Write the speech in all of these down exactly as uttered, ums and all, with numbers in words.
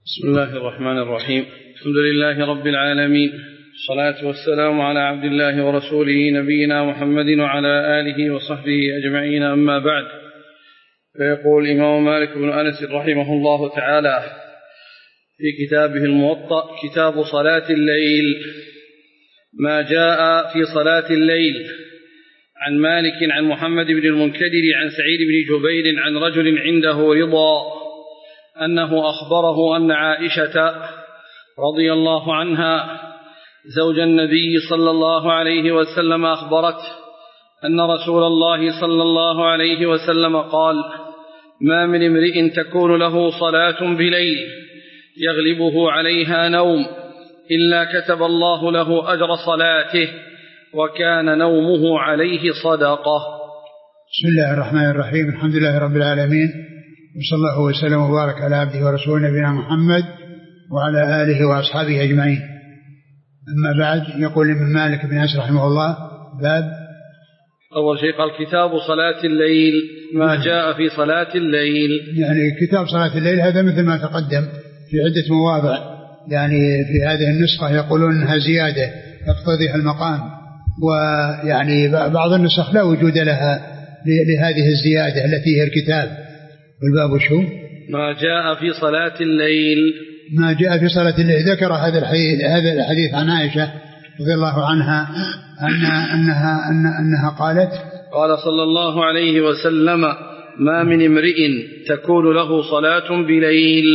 بسم الله الرحمن الرحيم. الحمد لله رب العالمين، الصلاة والسلام على عبد الله ورسوله نبينا محمد وعلى آله وصحبه أجمعين، أما بعد. فيقول الإمام مالك بن أنس رحمه الله تعالى في كتابه الموطأ: كتاب صلاة الليل. ما جاء في صلاة الليل. عن مالك عن محمد بن المنكدر عن سعيد بن جبير عن رجل عنده رضا أنه أخبره أن عائشة رضي الله عنها زوج النبي صلى الله عليه وسلم أخبرته أن رسول الله صلى الله عليه وسلم قال: ما من امرئ تكون له صلاة بليل يغلبه عليها نوم إلا كتب الله له أجر صلاته وكان نومه عليه صدقة. بسم الله الرحمن الرحيم. الحمد لله رب العالمين، وصلى الله وسلم وبارك على عبده ورسوله نبينا محمد وعلى آله وأصحابه أجمعين. أما بعد، يقول ابن مالك بن أنس رحمه الله: باب. أول شيء قال: كتاب صلاة الليل. ما جاء في صلاة الليل، يعني كتاب صلاة الليل هذا مثل ما تقدم في عدة مواضع، يعني في هذه النسخة يقولون أنها زيادة تقتضي المقام، ويعني بعض النسخ لا وجود لها لهذه الزيادة التي هي الكتاب. والباب شو؟ ما جاء في صلاة الليل. ما جاء في صلاة الليل. ذكر هذا الحديث هذا الحديث عن عائشة رضي الله عنها أن أنها أن أنها قالت: قال صلى الله عليه وسلم: ما من امرئ تكون له صلاة بليل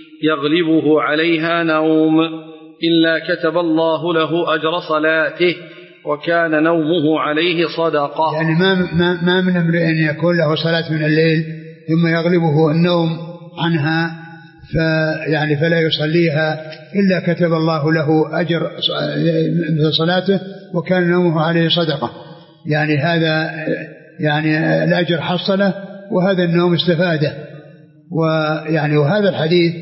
يغلبه عليها نوم إلا كتب الله له أجر صلاته وكان نومه عليه صدقة. يعني ما ما, ما من امرئ يكون له صلاة من الليل ثم يغلبه النوم عنها فيعني فلا يصليها إلا كتب الله له أجر مثل صلاته وكان نومه عليه صدقة. يعني هذا يعني الأجر حصله وهذا النوم استفاده. ويعني وهذا الحديث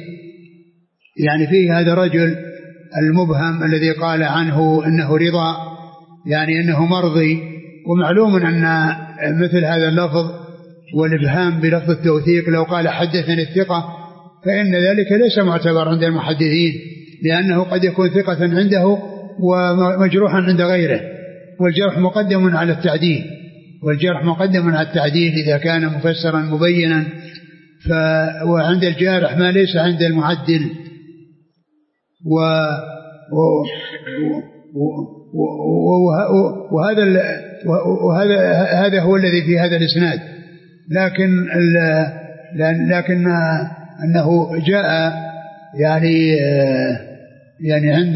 يعني فيه هذا الرجل المبهم الذي قال عنه إنه رضا، يعني إنه مرضي. ومعلوم أن مثل هذا اللفظ والإبهام بلفظ التوثيق لو قال حدثني الثقة فإن ذلك ليس معتبر عند المحدثين، لأنه قد يكون ثقة عنده ومجروحا عند غيره، والجرح مقدم على التعديل والجرح مقدم على التعديل إذا كان مفسرا مبينا. ف وعند الجارح ما ليس عند المعدل. و وهذا وهذا هذا هو الذي في هذا الإسناد. لكن لكن أنه جاء يعني يعني عند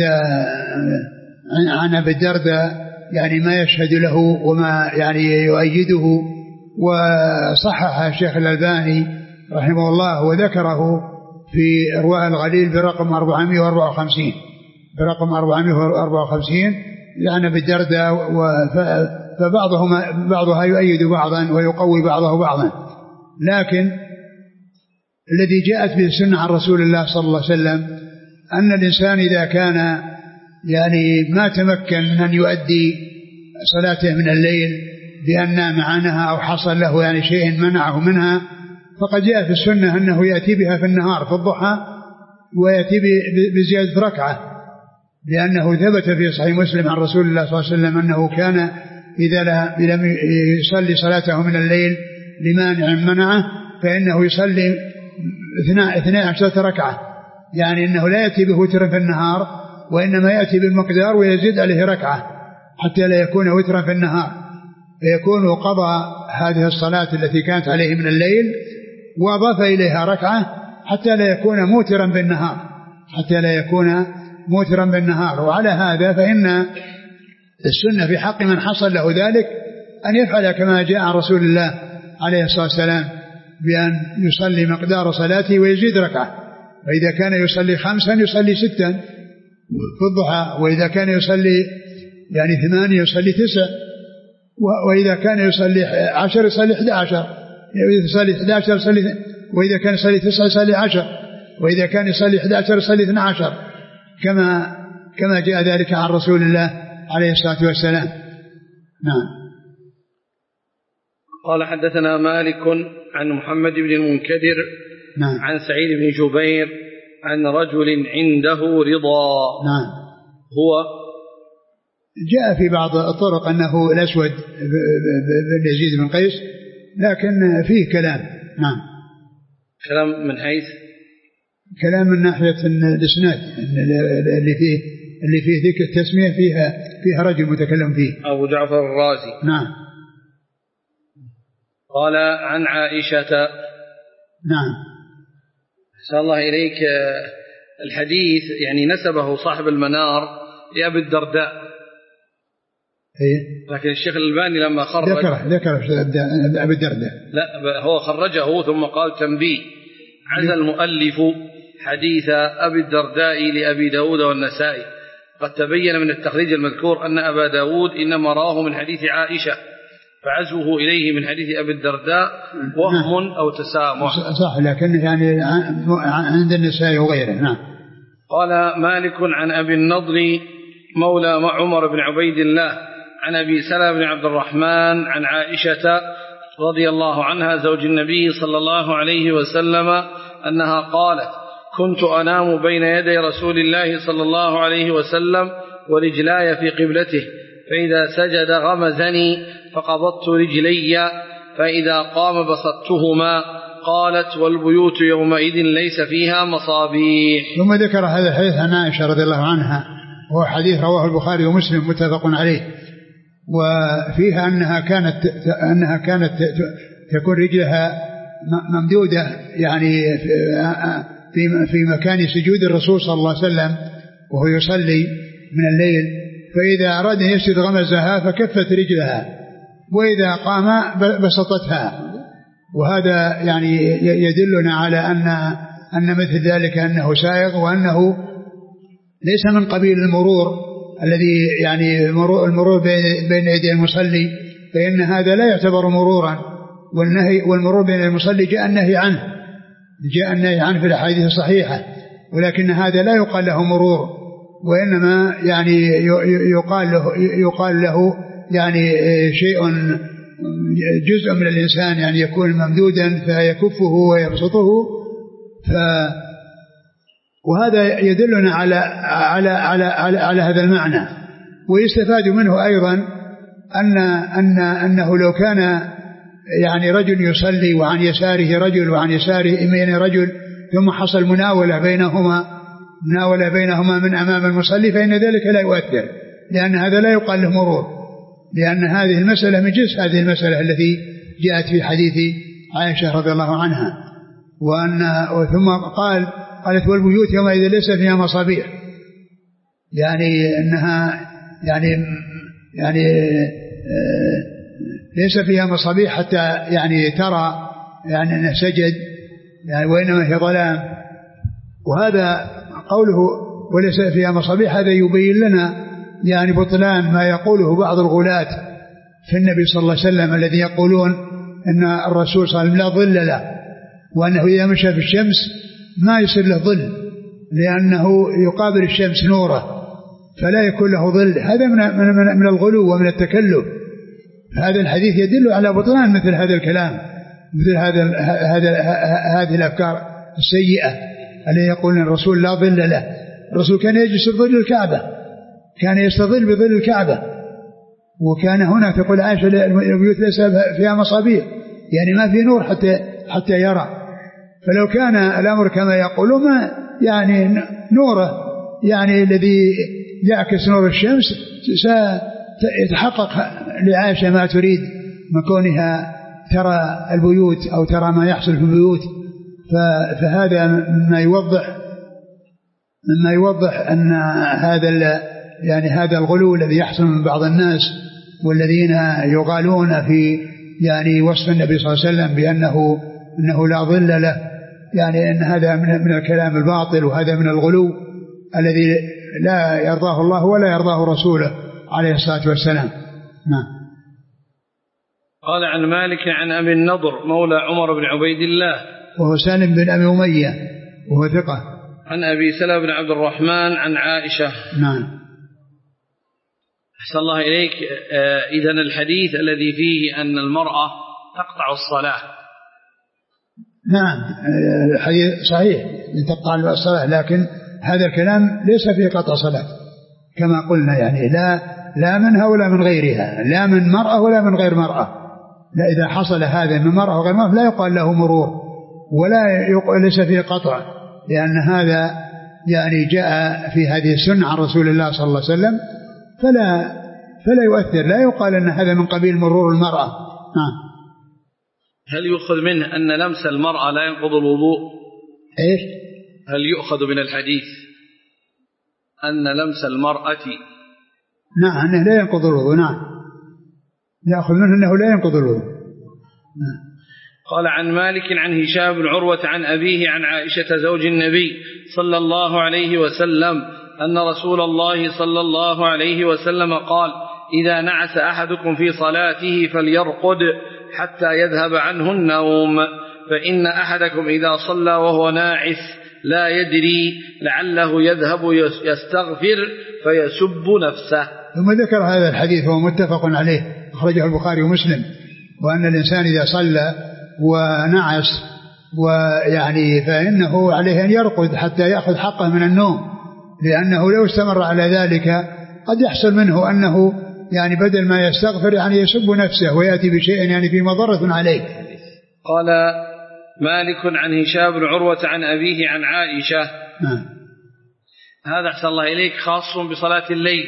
عن أبي الدرداء يعني ما يشهد له وما يعني يؤيده، وصحح الشيخ الألباني رحمه الله وذكره في إرواء الغليل برقم أربعمائة وأربعة وخمسين برقم أربعمائة وأربعة وخمسين يعني أبي الدرداء. فبعضهما بعضها يؤيد بعضا ويقوي بعضه بعضا. لكن الذي جاءت به السنة عن رسول الله صلى الله عليه وسلم أن الإنسان إذا كان يعني ما تمكن أن يؤدي صلاته من الليل بأن نام عنها أو حصل له يعني شيء منعه منها، فقد جاء في السنة أنه يأتي بها في النهار في الضحى ويأتي بزيادة ركعة، لأنه ثبت في صحيح مسلم عن رسول الله صلى الله عليه وسلم أنه كان إذا لم يصلي صلاته من الليل لمانع منعه فإنه يصلي اثنى عشرة ركعة، يعني أنه لا يأتي بوتر في النهار وإنما يأتي بالمقدار ويزيد عليه ركعة حتى لا يكون وترا في النهار، فيكون قضى هذه الصلاة التي كانت عليه من الليل وأضاف إليها ركعة حتى لا يكون موترا بالنهار حتى لا يكون موترا بالنهار. وعلى هذا فإن السنة في حق من حصل له ذلك أن يفعل كما جاء عن رسول الله عليه الصلاة والسلام بأن يصلي مقدار صلاته ويزيد ركعة، وإذا كان يصلي خمسا يصلي ستا في الضحى، وإذا كان يصلي يعني ثمانية يصلي تسع، وإذا كان يصلي عشر يصلي احدى عشر، يصلي احدى عشر يصلي، وإذا كان يصلي تسع يصلي عشر، وإذا كان يصلي احدى عشر يصلي اثنى عشر، كما كما جاء ذلك عن رسول الله عليه الصلاة والسلام. نعم. قال: حدثنا مالك عن محمد بن المنكدر نعم. عن سعيد بن جبير عن رجل عنده رضا. نعم. هو جاء في بعض الطرق أنه الأسود بن يزيد بن قيس، لكن فيه كلام. نعم. كلام من حيث كلام من ناحية الإسناد اللي فيه اللي فيه ذكر التسمية فيها فيها رجل متكلم فيه، أبو جعفر الرازي. نعم. قال عن عائشة. نعم. أحسن الله إليك. الحديث يعني نسبه صاحب المنار لأبي الدرداء. إيه؟ لكن الشيخ الألباني لما خرج ذكر ذكر أبي الدرداء، لا هو خرجه ثم قال تنبيه: عزى المؤلف حديث أبي الدرداء لأبي داود والنسائي. قد تبين من التخريج المذكور أن أبا داود إنما راه من حديث عائشة، فعزوه إليه من حديث أبي الدرداء وهم أو تسامح. صح، لكن يعني عند النسائي وغيره. نعم. قال مالك عن أبي النضر مولى عمر بن عبيد الله عن أبي سلمة بن عبد الرحمن عن عائشة رضي الله عنها زوج النبي صلى الله عليه وسلم أنها قالت: كنت أنام بين يدي رسول الله صلى الله عليه وسلم ورجلاي في قبلته، فإذا سجد غمزني فقبضت رجلي، فإذا قام بسطتهما. قالت: والبيوت يومئذ ليس فيها مصابيح. ثم ذكر هذا الحديث عن عائشة رضي الله عنها، وهو حديث رواه البخاري ومسلم متفق عليه، وفيها أنها كانت أنها كانت تكون رجلها ممدودة يعني في في مكان سجود الرسول صلى الله عليه وسلم وهو يصلي من الليل، فإذا أراد أن يسجد غمزها فكفت رجلها، وإذا قام بسطتها. وهذا يعني يدلنا على أن أن مثل ذلك أنه سائغ، وأنه ليس من قبيل المرور الذي يعني المرور بين يدي المصلي، فإن هذا لا يعتبر مرورا، والنهي والمرور بين المصلي جاء النهي عنه جاء النهي عنه في الأحاديث الصحيحة، ولكن هذا لا يقال له مرور، وإنما يعني يقال له يقال له يعني شيء جزء من الإنسان يعني يكون ممدودا فيكفه ويبسطه. ف وهذا يدلنا على على على على, على هذا المعنى. ويستفاد منه أيضا أن أن أنه لو كان يعني رجل يصلي وعن يساره رجل وعن يساره يمين رجل، ثم حصل مناولة بينهما مناولة بينهما من أمام المصلي، فإن ذلك لا يؤثر، لأن هذا لا يقال له مرور، لأن هذه المسألة من جنس هذه المسألة التي جاءت في حديث عائشة رضي الله عنها. وأن ثم قال قالت: والبيوت يومئذ ليس فيها مصابيح، يعني أنها يعني يعني ليس فيها مصابيح حتى يعني ترى يعني أنه سجد يعني، وإنما هي ظلام. وهذا قوله وليس فيها مصابيح هذا يبين لنا يعني بطلان ما يقوله بعض الغلاة في النبي صلى الله عليه وسلم، الذي يقولون أن الرسول صلى الله عليه وسلم لا ظل له، وأنه إذا مشى في الشمس ما يصير له ظل، لأنه يقابل الشمس نوره فلا يكون له ظل. هذا من من من الغلو ومن التكلف. هذا الحديث يدل على بطلان مثل هذا الكلام، مثل هذا هذا هذه الأفكار السيئة التي يقول الرسول لا ظل له. الرسول كان يجلس في ظل الكعبة، كان يستظل بظل الكعبة، وكان هنا تقول عائشة البيوت ليس فيها مصابيح، يعني ما في نور حتى حتى يرى. فلو كان الأمر كما يقولون ما يعني نوره يعني الذي يعكس نور الشمس سيتحقق لعائشة ما تريد من كونها ترى البيوت أو ترى ما يحصل في البيوت. فهذا مما يوضح مما يوضح أن هذا يعني هذا الغلو الذي يحصل من بعض الناس والذين يغالون في يعني وصف النبي صلى الله عليه وسلم بأنه أنه لا ظل له، يعني أن هذا من الكلام الباطل، وهذا من الغلو الذي لا يرضاه الله ولا يرضاه رسوله عليه الصلاة والسلام. نعم. قال عن مالك عن أبي النضر مولى عمر بن عبيد الله وهو سالم بن أبي أمية وهو ثقة، عن أبي سلمة بن عبد الرحمن عن عائشة. نعم. أحسن الله إليك. إذن الحديث الذي فيه أن المرأة تقطع الصلاة. نعم الحديث صحيح، تقطع الصلاة، لكن هذا الكلام ليس فيه قطع صلاة كما قلنا، يعني لا لا منها ولا من غيرها، لا من مرأة ولا من غير مرأة. لا، إذا حصل هذا من مرأة وغير مرأة لا يقال له مرور ولا يقال ليس فيه قطع، لأن هذا يعني جاء في هذه السنة عن رسول الله صلى الله عليه وسلم، فلا فلا يؤثر، لا يقال أن هذا من قبيل مرور المرأة. نعم. هل يؤخذ منه أن لمس المرأة لا ينقض الوضوء؟ إيش؟ هل يؤخذ من الحديث أن لمس المرأة نعم أنه لا ينقض الوضوء؟ نعم، يأخذ منه أنه لا ينقض الوضوء. نعم. قال عن مالك عن هشام بن عروة عن أبيه عن عائشة زوج النبي صلى الله عليه وسلم أن رسول الله صلى الله عليه وسلم قال: إذا نعس أحدكم في صلاته فليرقد حتى يذهب عنه النوم، فإن أحدكم إذا صلى وهو ناعس لا يدري لعله يذهب يستغفر فيسب نفسه. ثم ذكر هذا الحديث وهو متفق عليه أخرجه البخاري ومسلم، وأن الإنسان إذا صلى ونعس ويعني فإنه عليه أن يرقد حتى يأخذ حقه من النوم، لأنه لو استمر على ذلك قد يحصل منه أنه يعني بدل ما يستغفر يعني يسب نفسه ويأتي بشيء يعني في مضرة عليه. قال مالك عن هشام بن عروة عن أبيه عن عائشة. نعم. هذا أحسن الله إليك خاص بصلاة الليل،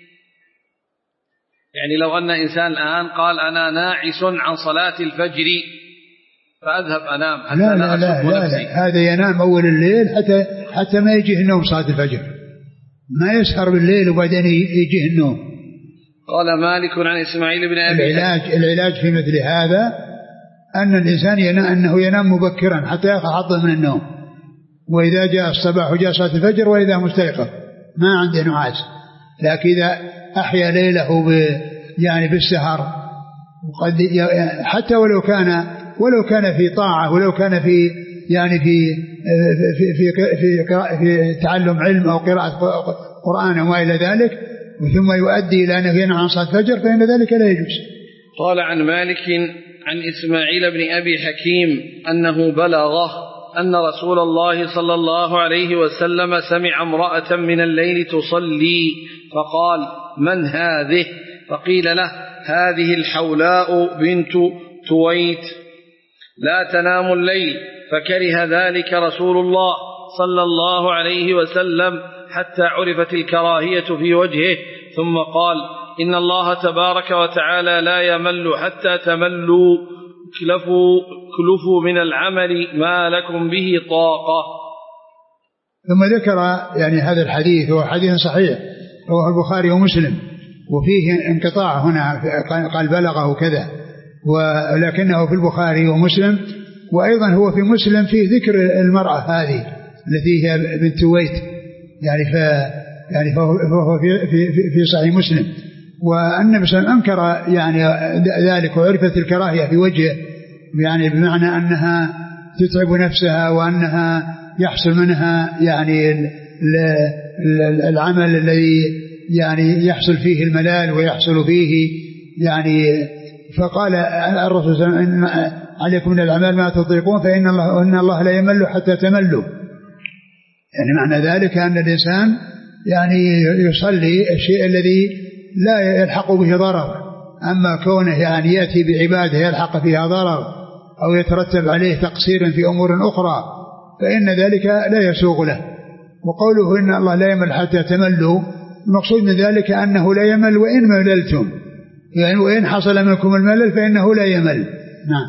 يعني لو أن إنسان الآن قال أنا ناعس عن صلاة الفجر فأذهب أنام حتى لا لا لا, لا, لا هذا ينام أول الليل حتى حتى ما يجيه النوم صلاة الفجر، ما يسهر بالليل وبعدين يجيه النوم. قال مالك عن إسماعيل بن أبي العلاج العلاج في مثل هذا أن الإنسان ينام أنه ينام مبكرا حتى يأخذ حظه من النوم، وإذا جاء الصباح وجاء صلاة الفجر وإذا مستيقظ ما عنده نعاس. لكن إذا أحيا ليله ب يعني بالسهر وقد حتى ولو كان ولو كان في طاعة ولو كان في يعني في في في في, في, في تعلم علم أو قراءة قرآن وما إلى ذلك، ثم يؤدي إلى أنه ينام عن صلاة الفجر فإن ذلك لا يجوز. قال عن مالك عن إسماعيل بن أبي حكيم أنه بلغه أن رسول الله صلى الله عليه وسلم سمع امرأة من الليل تصلي فقال: من هذه؟ فقيل له: هذه الحولاء بنت تويت لا تنام الليل، فكره ذلك رسول الله صلى الله عليه وسلم حتى عرفت الكراهية في وجهه، ثم قال: إن الله تبارك وتعالى لا يمل حتى تملوا، كلفوا, كلفوا من العمل ما لكم به طاقة. ثم ذكر يعني هذا الحديث هو حديث صحيح رواه البخاري ومسلم، وفيه انقطاع هنا قال بلغه كذا، ولكنه في البخاري ومسلم، وأيضا هو في مسلم فيه ذكر المرأة هذه التي هي بنت تويت، يعني ف يعني فهو في في في صحيح مسلم. والنبي صلى الله عليه وسلم أنكر يعني ذلك وعرفت الكراهية في وجهه، يعني بمعنى أنها تتعب نفسها وأنها يحصل منها يعني العمل الذي يعني يحصل فيه الملال ويحصل فيه يعني. فقال الرسول صلى الله عليه وسلم: عليكم من الأعمال ما تطيقون فإن الله إن الله لا يمل حتى تملوا. يعني معنى ذلك أن الإنسان يعني يصلي الشيء الذي لا يلحق به ضرر، أما كونه يعني يأتي بعبادة يلحق فيها ضرر أو يترتب عليه تقصير في أمور أخرى فإن ذلك لا يسوغ له. وقوله إن الله لا يمل حتى تملوا، المقصود من ذلك أنه لا يمل وإن مللتم، يعني وإن حصل منكم الملل فإنه لا يمل. نعم.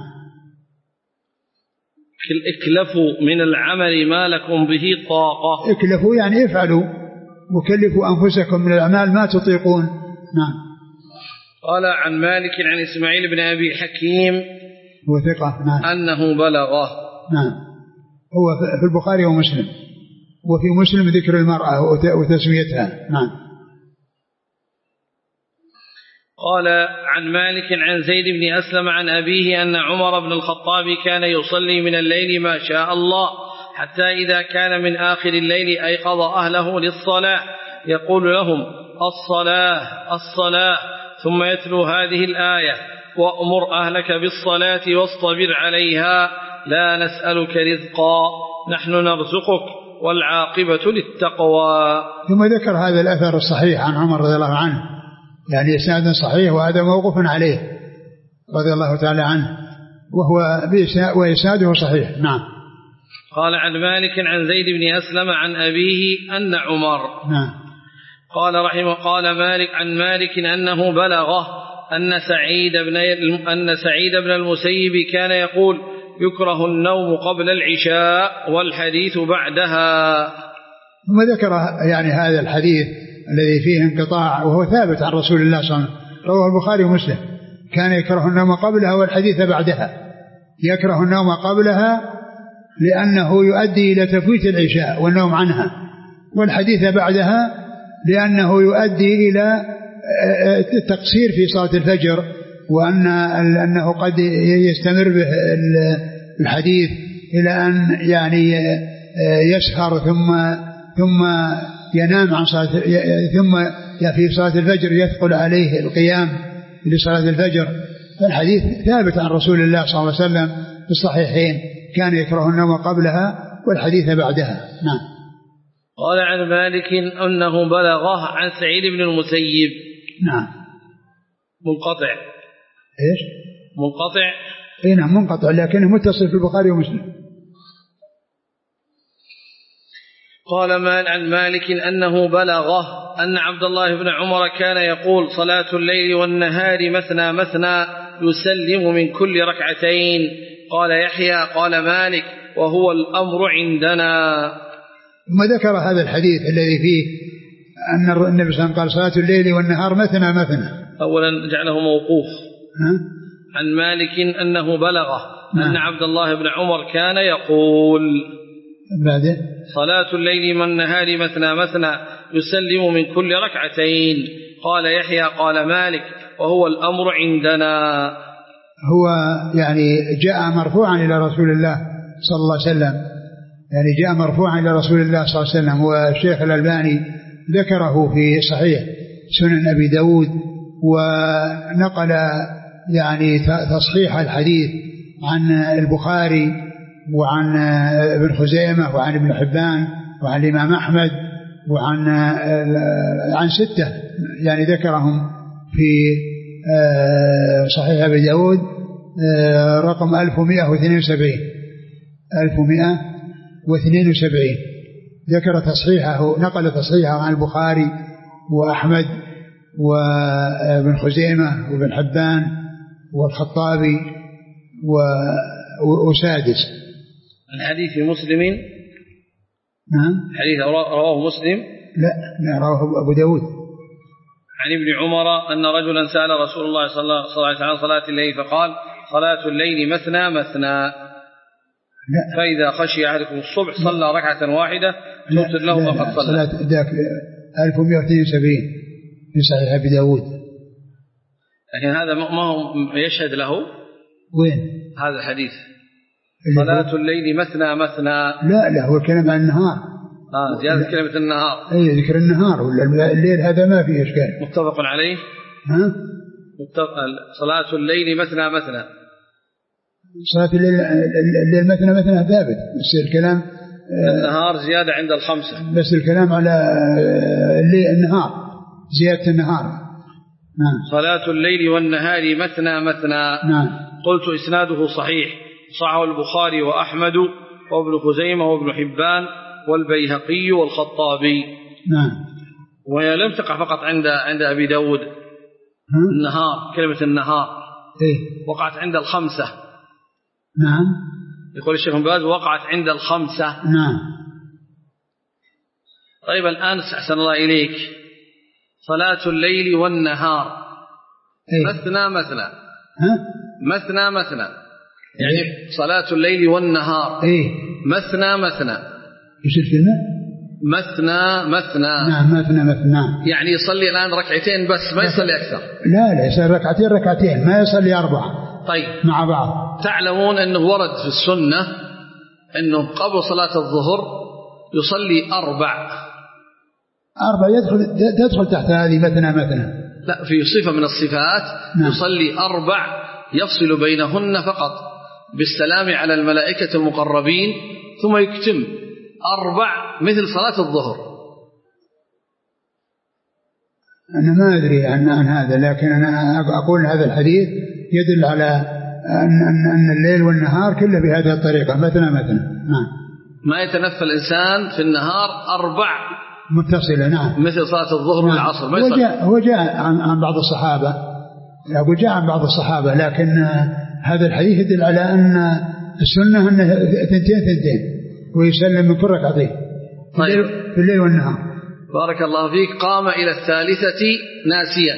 اكلفوا من العمل ما لكم به طاقة. اكلفوا يعني افعلوا، وكلفوا أنفسكم من الأعمال ما تطيقون. نعم. قال عن مالك عن إسماعيل بن أبي حكيم وثقة نعم أنه بلغه. نعم، هو في البخاري ومسلم، وفي مسلم ذكر المرأة وتسميتها. نعم. قال عن مالك عن زيد بن أسلم عن أبيه أن عمر بن الخطاب كان يصلي من الليل ما شاء الله، حتى إذا كان من آخر الليل أيقظ أهله للصلاة يقول لهم: الصلاة الصلاة، ثم يتلو هذه الآية: وأمر أهلك بالصلاة واصطبر عليها لا نسألك رزقا نحن نرزقك والعاقبة للتقوى. ثم ذكر هذا الأثر الصحيح عن عمر رضي الله عنه، يعني إسناد صحيح، وهذا موقوف عليه رضي الله تعالى عنه، وهو وإسناده صحيح. نعم. قال عن مالك عن زيد بن أسلم عن أبيه أن عمر نعم. قال رحمه قال مالك عن مالك أنه بلغه أن سعيد بن أن سعيد بن المسيب كان يقول يكره النوم قبل العشاء والحديث بعدها. ثم ذكر يعني هذا الحديث الذي فيه انقطاع وهو ثابت عن رسول الله صلى الله عليه وسلم، رواه البخاري ومسلم، كان يكره النوم قبلها والحديث بعدها. يكره النوم قبلها لأنه يؤدي إلى تفويت العشاء والنوم عنها، والحديث بعدها لأنه يؤدي إلى التقصير في صلاة الفجر، وأن أنه قد يستمر به الحديث إلى أن يعني يسهر ثم ثم ينام عن صلاة، ثم في صلاة الفجر يثقل عليه القيام لصلاة الفجر. فالحديث ثابت عن رسول الله صلى الله عليه وسلم في الصحيحين، كان يكره النوم قبلها والحديث بعدها. نعم. قال عن مالك أنه بلغه عن سعيد بن المسيب. نعم. منقطع. إيش؟ منقطع. إيه نعم منقطع، لكنه متصل في البخاري ومسلم. قال مال عن مالك أنه بلغه أن عبد الله بن عمر كان يقول صلاة الليل والنهار مثنى مثنى يسلم من كل ركعتين. قال يحيى قال مالك وهو الأمر عندنا. ثم ذكر هذا الحديث الذي فيه أن النبي صلى الله عليه وسلم قال صلاة الليل والنهار مثنى مثنى. أولا جعله موقوف. ها؟ عن مالك أنه بلغه أن عبد الله بن عمر كان يقول بعده صلاة الليل والنهار مثنى مثنى يسلم من كل ركعتين. قال يحيى قال مالك وهو الأمر عندنا. هو يعني جاء مرفوعا إلى رسول الله صلى الله عليه وسلم، يعني جاء مرفوعا إلى رسول الله صلى الله عليه وسلم، والشيخ الألباني ذكره في صحيح سنن أبي داود، ونقل يعني تصحيح الحديث عن البخاري وعن ابن خزيمة وعن ابن حبان وعن الإمام أحمد وعن عن ستة يعني ذكرهم في صحيح أبي داود رقم ألف ومئة واثنين وسبعين ألف ومئة واثنين وسبعين ذكر تصحيحه، نقل تصحيحه عن البخاري وأحمد وابن خزيمة وابن حبان والخطابي وسادس. الحديث في مسلم. نعم. حديث رواه مسلم. لا لا رواه أبو داود. عن ابن عمر أن رجلا سأل رسول الله صلى الله عليه وسلم عن صلاة الليل فقال صلاة الليل مثنى مثنى. لا. فإذا خشي أحدكم الصبح صلى ركعة واحدة تغفر له فقد صلى. صلاة ذاك ألف ومئة واثنين وسبعين في صحيح أبي داود. لكن هذا ما هو يشهد له. وين هذا الحديث؟ صلاة الليل مثنى مثنى. لا لا هو الكلام عن النهار. آه زيادة كلمة النهار. أي ذكر النهار ولا الليل هذا ما فيه إشكال. متفق عليه. ها؟ متفق. صلاة الليل مثنى مثنى. صلاة الليل الليل مثنى مثنى ثابت، بس الكلام النهار زيادة عند الخمسة. بس الكلام على الليل النهار زيادة النهار. نعم. صلاة الليل والنهار مثنى مثنى. نعم. قلت إسناده صحيح، صححه البخاري وأحمد وابن خزيمة وابن حبان والبيهقي والخطابي. نعم. وهي لم تقع فقط عند عند أبي داود. النهار كلمة النهار إيه؟ وقعت عند الخمسة. نعم. يقول الشيخ بن باز وقعت عند الخمسة. نعم. طيب الآن أحسن الله إليك، صلاة الليل والنهار إيه؟ مثنى مثنى. ها؟ مثنى مثنى يعني إيه؟ صلاة الليل والنهار إيه؟ مثنى مثنى. إيش الكلمة؟ مثنى مثنى. نعم مثنى مثنى، يعني يصلي الآن ركعتين بس ما يصلي أكثر. لا لا يصلي ركعتين ركعتين ما يصلي أربعة. طيب مع بعض. تعلمون أنه ورد في السنة أنه قبل صلاة الظهر يصلي أربع. أربع يدخل تدخل تحت هذه مثنى مثنى. لا في صفة من الصفات. نعم. يصلي أربع يفصل بينهن فقط بالسلام على الملائكة المقربين ثم يكتم أربع مثل صلاة الظهر. أنا ما أدري عن, عن هذا، لكن أنا أقول هذا الحديث يدل على أن, أن, أن الليل والنهار كله بهذه الطريقة مثنى مثنى. نعم. ما يتنفل الإنسان في النهار أربع متصلة. نعم. مثل صلاة الظهر والعصر. نعم. هو جاء, هو جاء عن, عن بعض الصحابة، أقول جاء عن بعض الصحابة، لكن هذا الحديث يدل على أن السنة أنه ثنتين ثنتين ويسلم من كل ركعتين طيب. في الليل والنهار. بارك الله فيك. قام إلى الثالثة ناسيا.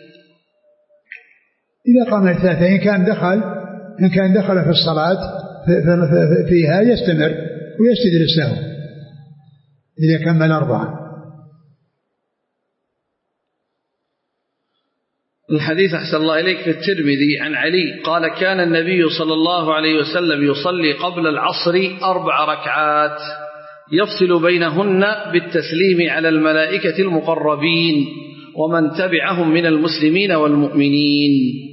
إذا قام إلى الثالثة إن كان دخل إن كان دخل في الصلاة فيها يستمر ويسجد للسهو إذا كمل أربعة. الحديث أحسن الله إليك في الترمذي عن علي قال كان النبي صلى الله عليه وسلم يصلي قبل العصر أربع ركعات يفصل بينهن بالتسليم على الملائكة المقربين ومن تبعهم من المسلمين والمؤمنين.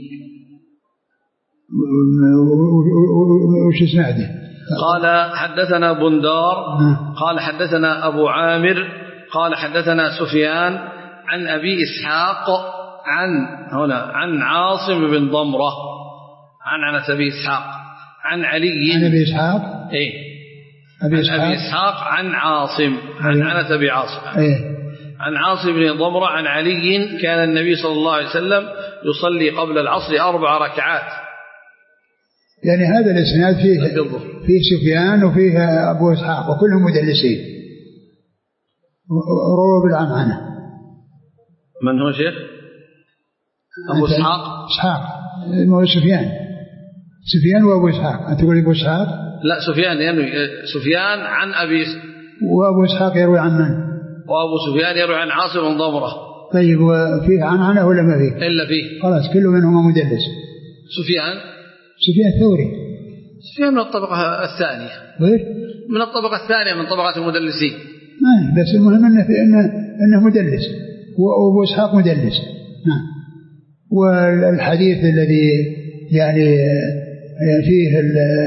وش اسناده؟ قال حدثنا بندار قال حدثنا أبو عامر قال حدثنا سفيان عن أبي إسحاق عن هنا عن عاصم بن ضمرة عن عن أبي إسحاق عن علي عن أبي إسحاق إيه أبي إسحاق. عن أبي إسحاق عن عاصم عن عنة أبي عاصم إيه. عن عاصم بن ضمرة عن علي كان النبي صلى الله عليه وسلم يصلي قبل العصر أربع ركعات. يعني هذا الإسناد فيه فيه سفيان وفيه أبو إسحاق وكلهم مدلسين رووا بالعنعنة. من هو شيخ؟ أبو إسحاق إسحاق هو سفيان سفيان وأبو إسحاق. أنت تقول أبو إسحاق؟ لا سفيان يعني سفيان عن أبي وأبو إسحاق يروي عن من؟ وأبو سفيان يروي عن عاصم بن ضمرة. طيب وفيه عنعنة ولا ما فيه؟ إلا فيه. خلاص كل منهم مدلس. سفيان سفيان الثوري سفيان من الطبقة الثانية غير من الطبقة الثانية من طبقات المدلسين. ما بس المهم أنه, إنه, إنه مدلس وأبو إسحاق مدلس. نعم. والحديث الذي يعني فيه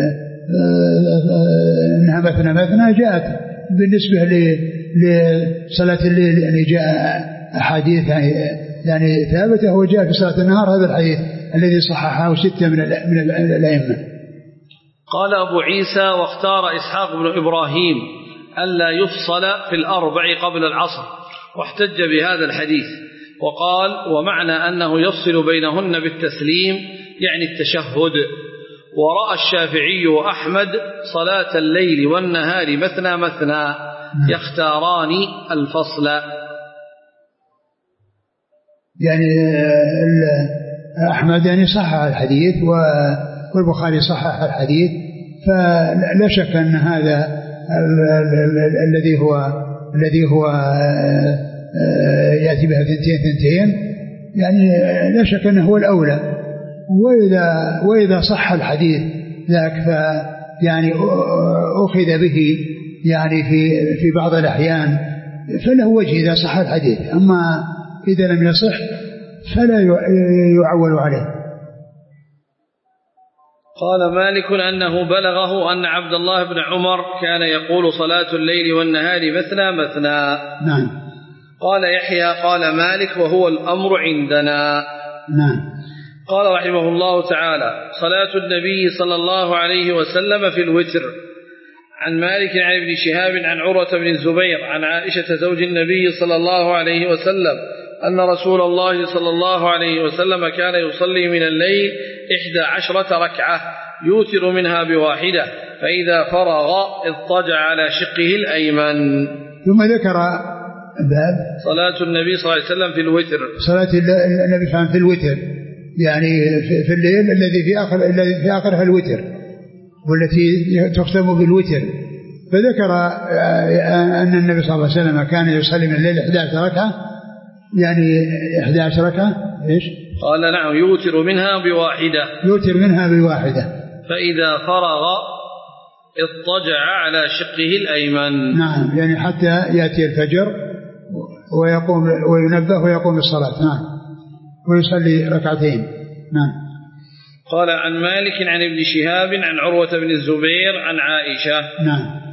أنها مثنى مثنى جاءت بالنسبة لصلاة الليل يعني جاء أحاديث يعني ثابتة وجاء في صلاة النهار هذا الحديث الذي صححه ستة من من الأئمة. قال أبو عيسى واختار إسحاق بن إبراهيم ألا يفصل في الأربع قبل العصر واحتج بهذا الحديث وقال ومعنى أنه يفصل بينهن بالتسليم يعني التشهد. ورأى الشافعي وأحمد صلاة الليل والنهار مثنى مثنى يختاران الفصل. يعني أحمد يعني صحح الحديث والبخاري صحح الحديث فلا شك أن هذا الذي هو الذي هو يأتي بها ثنتين ثنتين يعني لا شك أنه هو الأولى. وإذا وإذا صح الحديث ذاك يعني أخذ به يعني في في بعض الأحيان فله وجه إذا صح الحديث، أما إذا لم يصح فلا يعول عليه. قال مالك أنه بلغه أن عبد الله بن عمر كان يقول صلاة الليل والنهار مثنى مثنى. نعم. قال يحيى قال مالك وهو الأمر عندنا. نعم. قال رحمه الله تعالى صلاة النبي صلى الله عليه وسلم في الوتر. عن مالك عن ابن شهاب عن عروة بن الزبير عن عائشة زوج النبي صلى الله عليه وسلم أن رسول الله صلى الله عليه وسلم كان يصلي من الليل إحدى عشرة ركعة يوتر منها بواحدة فإذا فرغ اضطجع على شقه الأيمن. ثم ذكر باب صلاة النبي صلى الله عليه وسلم في الوتر. صلاة النبي صلى الله عليه وسلم في الوتر يعني في الليل الذي في آخر الذي في آخرها الوتر والتي تختم بالوتر. فذكر أن النبي صلى الله عليه وسلم كان يصلي من الليل إحدى عشرة ركعة يعني إحدى عشرة ركعة إيش؟ قال نعم يوتر منها بواحدة يوتر منها بواحدة فإذا فرغ اضطجع على شقه الأيمن. نعم يعني حتى يأتي الفجر ويقوم وينبه ويقوم الصلاة. نعم ويصلي ركعتين. نعم. قال عن مالك عن ابن شهاب عن عروة بن الزبير عن عائشة. نعم.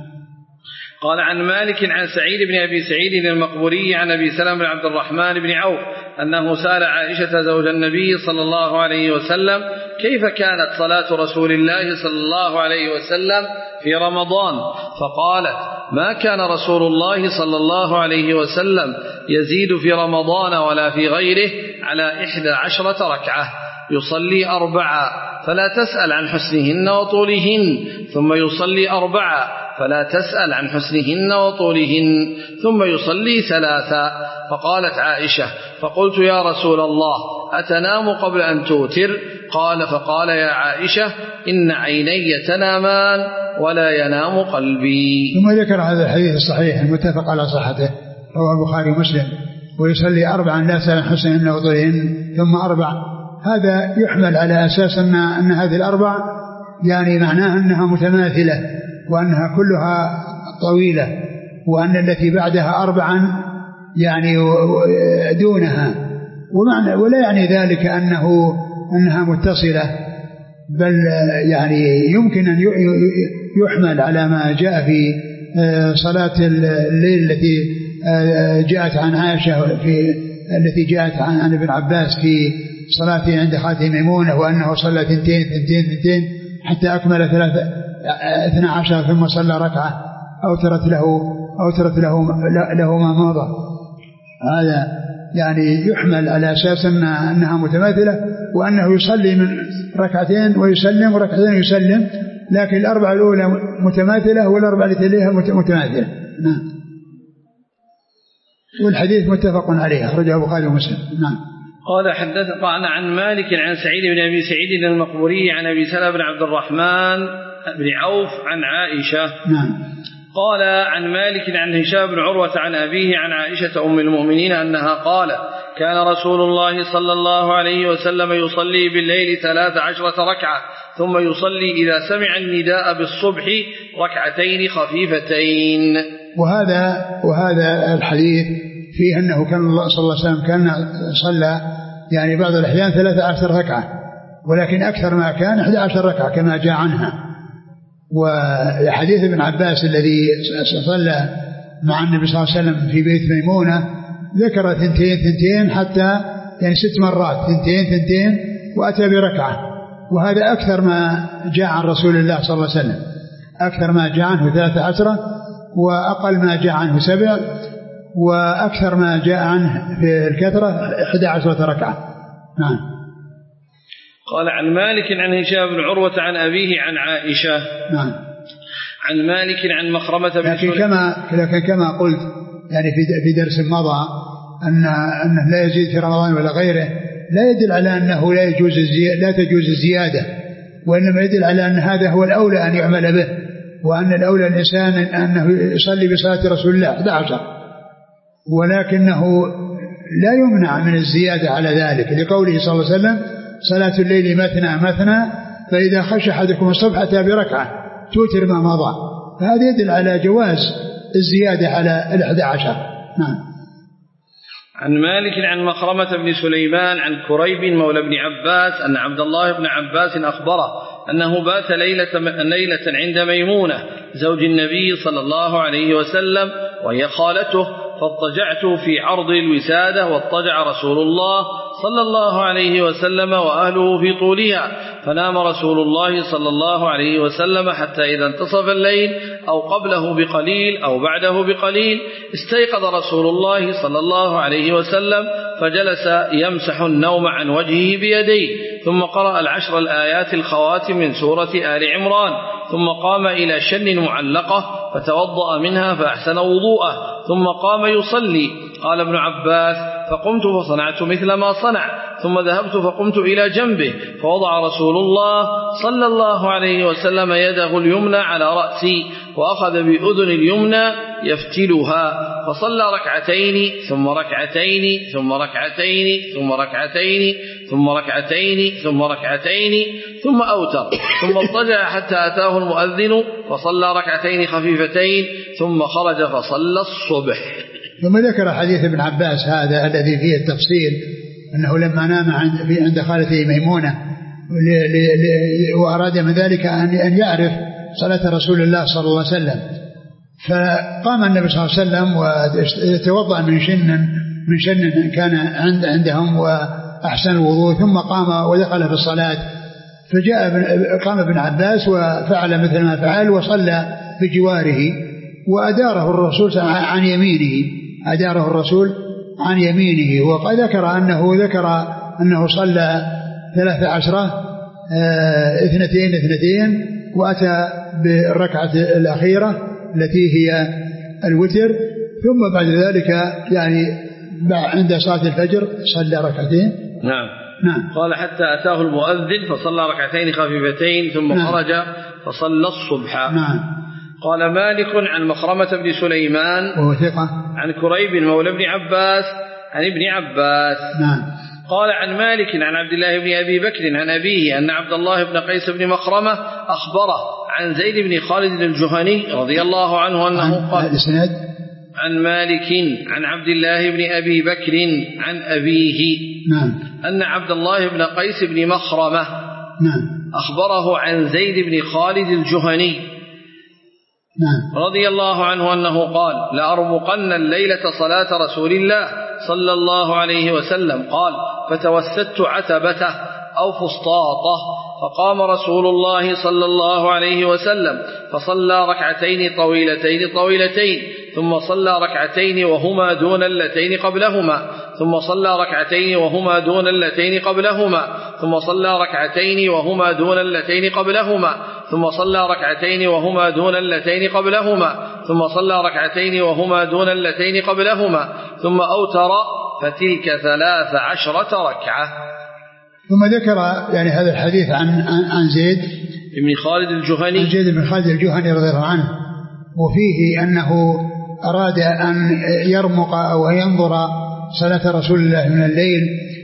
قال عن مالك عن سعيد بن أبي سعيد المقبوري عن أبي سلمة بن عبد الرحمن بن عوف أنه سأل عائشة زوج النبي صلى الله عليه وسلم كيف كانت صلاة رسول الله صلى الله عليه وسلم في رمضان، فقالت ما كان رسول الله صلى الله عليه وسلم يزيد في رمضان ولا في غيره على إحدى عشرة ركعة، يصلي أربعة فلا تسأل عن حسنهن وطولهن، ثم يصلي أربعة فلا تسأل عن حسنهن وطولهن، ثم يصلي ثلاثا. فقالت عائشة فقلت يا رسول الله أتنام قبل أن توتر؟ قال فقال يا عائشة إن عيني تنامان ولا ينام قلبي. ثم ذكر هذا الحديث الصحيح المتفق على صحته رواه البخاري ومسلم، ويصلي أربعا لا يسأل عن حسنهن وطولهن ثم أربع. هذا يحمل على أساس أن, أن هذه الأربع يعني معناها أنها متماثلة وأنها كلها طويلة، وأن التي بعدها أربعا يعني دونها، ومعنى ولا يعني ذلك أنه أنها متصلة، بل يعني يمكن أن يحمل على ما جاء في صلاة الليل التي جاءت عن عائشة في التي جاءت عن ابن عباس في صلاته عند خالته ميمونة، وأنه صلى ثنتين ثنتين ثنتين حتى أكمل ثلاثة اثنى عشر ثم صلى ركعة أوترت له أوترت له له ما مضى. هذا يعني يحمل على أساس أنها متماثلة، وأنه يصلي من ركعتين ويسلم وركعتين ويسلم، لكن الأربعة الأولى متماثلة والأربعة التي تليها متماثلة. نعم. والحديث متفق عليه أخرجه البخاري ومسلم. نعم. قال حدثنا عن مالك عن سعيد بن أبي سعيد المقبوري عن أبي سلمة بن عبد الرحمن بن عوف عن عائشة. نعم. قال عن مالك عن هشام بن عروة عن أبيه عن عائشة أم المؤمنين أنها قال كان رسول الله صلى الله عليه وسلم يصلي بالليل ثلاث عشرة ركعة ثم يصلي إذا سمع النداء بالصبح ركعتين خفيفتين. وهذا وهذا الحديث فيه أنه كان صلى الله عليه وسلم كان صلى يعني بعض الأحيان ثلاث عشر ركعة، ولكن أكثر ما كان أحد عشر ركعة كما جاء عنها. وحديث ابن عباس الذي صلى مع النبي صلى الله عليه وسلم في بيت ميمونة ذكر ثنتين ثنتين حتى يعني ست مرات ثنتين ثنتين وأتى بركعة، وهذا أكثر ما جاء عن رسول الله صلى الله عليه وسلم، أكثر ما جاء عنه ثلاثة عشرة وأقل ما جاء عنه سبع، وأكثر ما جاء عنه في الكثرة إحدى عشرة ركعة. نعم. قال عن مالك عن هشام بن عروة عن أبيه عن عائشة. نعم. عن مالك عن مخرمة بن لكن كما لكن كما قلت يعني في في درس مضى أن أنه لا يزيد في رمضان ولا غيره، لا يدل على أنه لا يجوز لا تجوز الزيادة، وإنما يدل على أن هذا هو الأولى أن يعمل به، وأن الأولى الإنسان أنه يصلي بصلاة رسول الله أحد عشر، ولكنه لا يمنع من الزيادة على ذلك لقوله صلى الله عليه وسلم صلاة الليل مثنى مثنى فإذا خشى أحدكم الصبح أتى بركعة توتر ما مضى، فهذا يدل على جواز الزيادة على الأحد عشر. نعم. عن مالك عن مخرمة بن سليمان عن كريب مولى بن عباس أن عبد الله بن عباس أخبره أنه بات ليلة, ليلة عند ميمونة زوج النبي صلى الله عليه وسلم وهي خالته، فاضطجعت في عرض الوسادة واضطجع رسول الله صلى الله عليه وسلم وأهله في طولها، فنام رسول الله صلى الله عليه وسلم حتى إذا انتصف الليل أو قبله بقليل أو بعده بقليل استيقظ رسول الله صلى الله عليه وسلم فجلس يمسح النوم عن وجهه بيديه، ثم قرأ العشر الآيات الخواتم من سورة آل عمران، ثم قام إلى شن معلقة فتوضأ منها فأحسن وضوءه، ثم قام يصلي. قال ابن عباس فقمت فصنعت مثل ما صنع، ثم ذهبت فقمت إلى جنبه فوضع رسول الله صلى الله عليه وسلم يده اليمنى على رأسي وأخذ بأذن اليمنى يفتلها، فصلى ركعتين ثم ركعتين ثم ركعتين ثم ركعتين ثم ركعتين ثم ركعتين ثم أوتر، ثم اضطجع حتى أتاه المؤذن فصلى ركعتين خفيفتين ثم خرج فصلى الصبح. ثم ذكر حديث ابن عباس هذا الذي فيه التفصيل أنه لما نام عند خالته ميمونة وأراد من ذلك أن يعرف صلاة رسول الله صلى الله عليه وسلم، فقام النبي صلى الله عليه وسلم وتوضأ من شن من شن كان عند عندهم وأحسن الوضوء، ثم قام ودخل في الصلاة. فجاء قام ابن عباس وفعل مثل ما فعل وصلى بجواره، وأداره الرسول عن يمينه أداره الرسول عن يمينه. وقد ذكر أنه ذكر أنه صلى ثلاث عشرة اثنتين اثنتين وأتى بالركعة الأخيرة التي هي الوتر، ثم بعد ذلك يعني عند صلاة الفجر صلى ركعتين. نعم. نعم. قال حتى أتاه المؤذن فصلى ركعتين خفيفتين ثم نعم. خرج فصلى الصبح. نعم. قال مالك عن مخرمة بن سليمان وهو ثقة عن كريب مولى بن عباس عن ابن عباس. نعم. قال عن مالك عن عبد الله بن أبي بكر عن أبيه أن عبد الله بن قيس بن مخرمة أخبره عن زيد بن خالد الجهني رضي الله عنه أنه قال عن مالك عن عبد الله بن أبي بكر عن أبيه نعم. أن عبد الله بن قيس بن مخرمة نعم. أخبره عن زيد بن خالد الجهني نعم. رضي الله عنه أنه قال لأرمقن الليلة صلاة رسول الله صلى الله عليه وسلم. قال فتوسدت عتبته أو فسطاطه فقام رسول الله صلى الله عليه وسلم فصلى ركعتين طويلتين طويلتين ثم صلى ركعتين وهما دون اللتين قبلهما ثم صلى ركعتين وهما دون اللتين قبلهما ثم صلى ركعتين وهما دون اللتين قبلهما ثم صلى ركعتين وهما دون اللتين قبلهما ثم صلى ركعتين وهما دون اللتين قبلهما ثم أوتر فتلك ثلاث عشرة ركعة. ثم ذكر يعني هذا الحديث عن عن زيد بن خالد الجهني زيد بن خالد الجهني رضي الله عنه، وفيه أنه أراد أن يرمق أو ينظر صلاة رسول الله من الليل،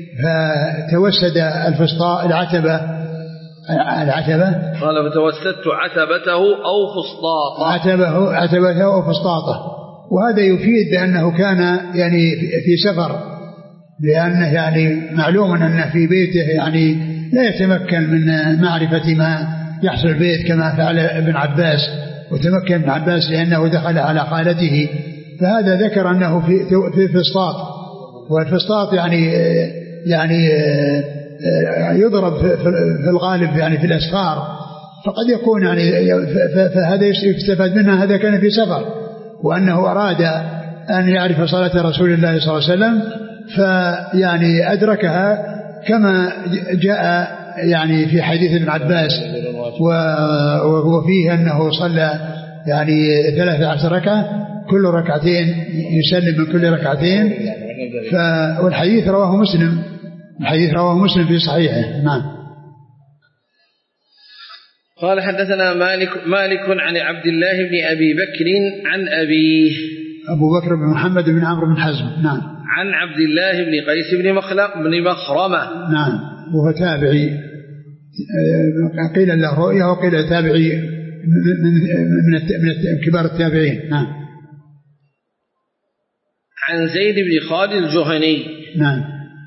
فتوسد الفسطاء العتبة العتبة قال فتوسدت عتبته أو فسطاطه عتبه عتبته أو فسطاطه. وهذا يفيد بأنه كان يعني في سفر، لأنه يعني معلوم أنه في بيته يعني لا يتمكن من معرفة ما يحصل البيت كما فعل ابن عباس، وتمكن ابن عباس لأنه دخل على خالته. فهذا ذكر أنه في في فسطاط، والفسطاط يعني يعني يضرب في الغالب يعني في الأسفار، فقد يكون يعني فهذا يستفاد منها هذا كان في سفر، وأنه أراد أن يعرف صلاة رسول الله صلى الله عليه وسلم فيعني أدركها كما جاء يعني في حديث ابن عباس، وفيه أنه صلى يعني ثلاث عشر ركعة كل ركعتين يسلم من كل ركعتين. والحديث رواه مسلم الحديث رواه مسلم في صحيحه. نعم. قال حدثنا مالك مالك عن عبد الله بن أبي بكر عن أبيه أبو بكر بن محمد بن عمرو بن حزم. نعم. عن عبد الله بن قيس بن مخلق بن مخرمة. نعم. وهو تابعي، قيل له رؤيا وقيل تابعي من من كبار التابعين. نعم. عن زيد بن خالد الجهني. نعم.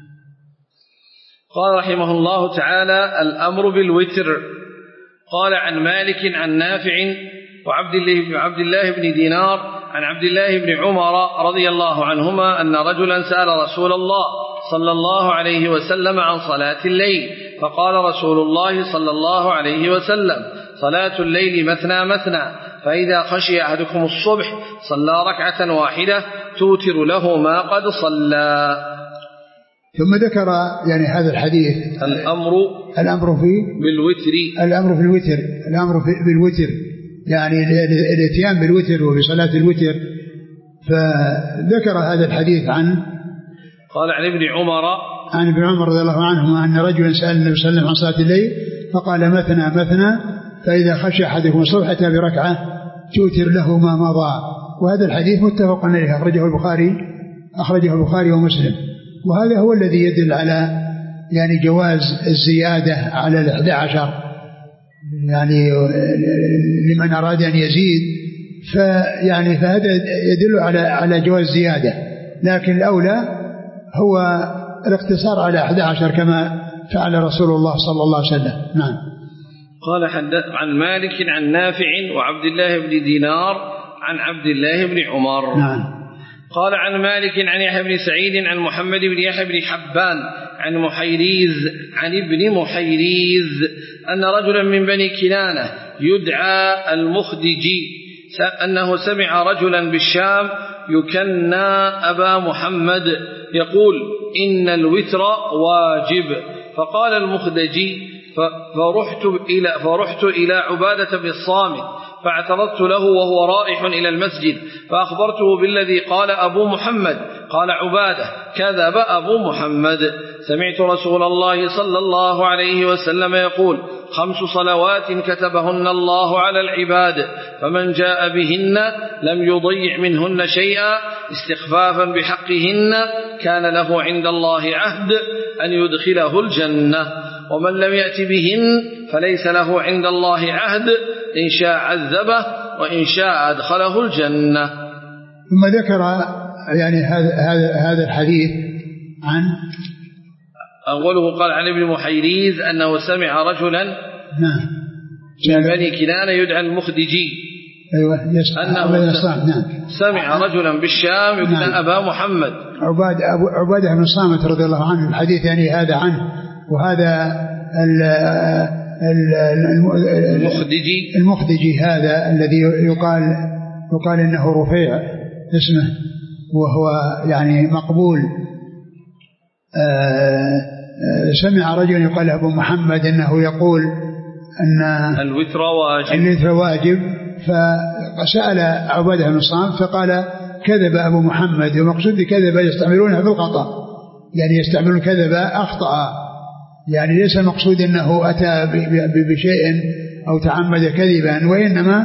قال رحمه الله تعالى الأمر بالوتر. قال عن مالك عن نافع وعبد الله بن عبد الله بن دينار عن عبد الله بن عمر رضي الله عنهما أن رجلا سأل رسول الله صلى الله عليه وسلم عن صلاة الليل، فقال رسول الله صلى الله عليه وسلم صلاة الليل مثنى مثنى، فإذا خشي أحدكم الصبح صلى ركعة واحدة توتر له ما قد صلى. ثم ذكر يعني هذا الحديث الأمر الأمر في بالوتر الأمر في الوتر الأمر في بالوتر يعني الاتيان بالوتر وبصلاة الوتر. فذكر هذا الحديث عن قال عن ابن عمر عن ابن عمر رضي الله عنهما أن رجلا سأل النبي صلى الله عليه وسلم عن صلاة الليل فقال مثنى مثنى، فإذا خشي أحدكم الصبح أتى بركعة توتر له ما مضى. وهذا الحديث متفق عليه، أخرجه البخاري أخرجه البخاري ومسلم. وهذا هو الذي يدل على يعني جواز الزيادة على الأحد عشر، يعني لمن أراد أن يزيد فيعني فهذا يدل على على جواز زيادة، لكن الأولى هو الاقتصار على أحد عشر كما فعل رسول الله صلى الله عليه وسلم. نعم. قال حدث عن مالك عن نافع وعبد الله بن دينار عن عبد الله بن عمر. نعم. قال عن مالك عن يحيى بن سعيد عن محمد بن يحيى بن حبان عن محيريز عن ابن محيريز أن رجلا من بني كنانة يدعى المخدجي أنه سمع رجلا بالشام يكنى أبا محمد يقول إن الوتر واجب، فقال المخدجي فرحت إلى, فرحت إلى عبادة بن الصامت فاعترضت له وهو رائح إلى المسجد فأخبرته بالذي قال أبو محمد. قال عبادة كذب أبو محمد، سمعت رسول الله صلى الله عليه وسلم يقول خمس صلوات كتبهن الله على العباد فمن جاء بهن لم يضيع منهن شيئا استخفافا بحقهن كان له عند الله عهد أن يدخله الجنة، ومن لم يأت بهن فليس له عند الله عهد إن شاء عذبه وإن شاء أدخله الجنة. ثم ذكر يعني هذا هذا هذا الحديث عن أوله قال عن ابن محيريز أنه سمع رجلا نعم من بني كنانة يدعى المخدجي أيوة أنه نعم. سمع رجلا بالشام يدعى نعم. أبا محمد عباد أبو عبادة بن الصامت رضي الله عنه. الحديث يعني هذا عنه، وهذا ال ال المخدجي المخدجي هذا الذي يقال يقال إنه رفيع اسمه، وهو يعني مقبول. سمع رجل يقال له أبو محمد أنه يقول أن الوتر واجب الوتر واجب فسأل عبادة بن الصامت فقال كذب أبو محمد، ومقصود كذب يستعملونها بالخطأ، يعني يستعملون كذب أخطأ، يعني ليس المقصود أنه أتى بشيء أو تعمد كذبا، وإنما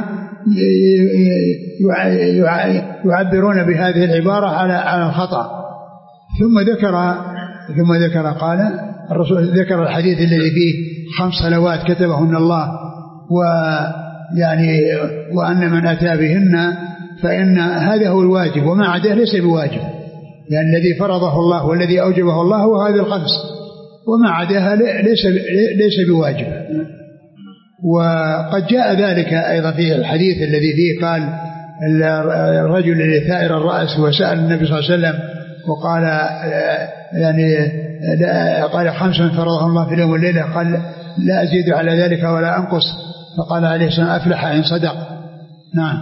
يعبرون بهذه العبارة على على الخطأ. ثم ذكر ثم ذكر قال الرسول ذكر الحديث الذي فيه خمس صلوات كتبهن الله، ويعني وأن من أتى بهن فإن هذا هو الواجب، وما عداه ليس بواجب، يعني الذي فرضه الله والذي أوجبه الله هو هذه الخمس، وما عداها ليس ليس بواجب. وقد جاء ذلك أيضا في الحديث الذي فيه قال الرجل الذي ثائر الرأس وسأل النبي صلى الله عليه وسلم وقال يعني قال خمس فرضه الله في اليوم والليلة، قال لا أزيد على ذلك ولا أنقص، فقال عليه السلام أفلح إن صدق. نعم.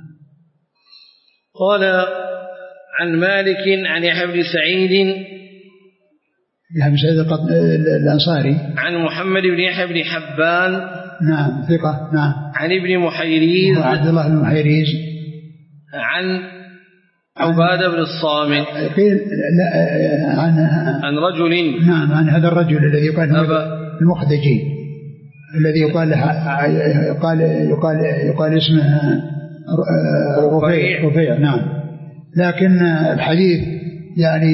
قال عن مالك عن يحيى بن سعيد يحيى بن سعيد الأنصاري عن محمد بن يحيى بن حبان نعم ثقة نعم عن ابن محيريز عبد الله بن محيريز عن عبادة بن الصامت قيل لا عن عن رجل نعم عن هذا الرجل الذي يقال المخدجي الذي يقال يقال يقال يقال اسمه رفيع رفيع نعم. لكن الحديث يعني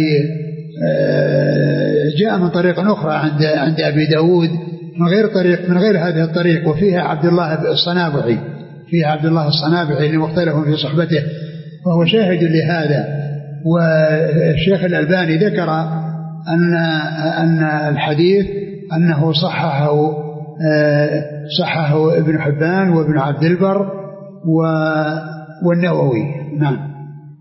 جاء من طريق أخرى عند عند أبي داود من غير طريق من غير هذه الطريق، وفيها عبد الله الصنابحي فيها عبد الله الصنابحي اللي مختلف في صحبته، وهو شاهد لهذا. والشيخ الألباني ذكر أن أن الحديث أنه صححه صححه ابن حبان وابن عبد البر والنووي. نعم.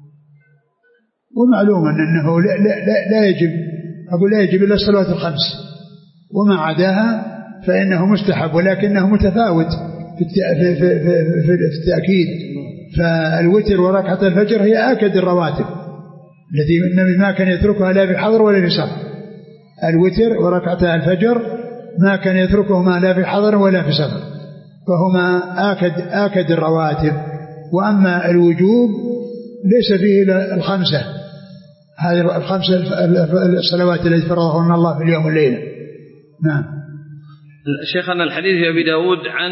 ومعلوم أنه لا, لا, لا يجب أقول لا يجب إلا الصلوات الخمس، وما عداها فإنه مستحب، ولكنه متفاوت في, في, في, في التأكيد. فالوتر وركعة الفجر هي آكد الرواتب التي النبي ما كان يتركها لا في حضر ولا في سفر. الوتر وركعة الفجر ما كان يتركهما لا في حضر ولا في سفر، فهما آكد, آكد الرواتب. وأما الوجوب ليس فيه إلا الخمسة، هذه الخمسة الصلوات التي فرضهن الله في اليوم والليلة. نعم. شيخنا الحديث في أبي داود عن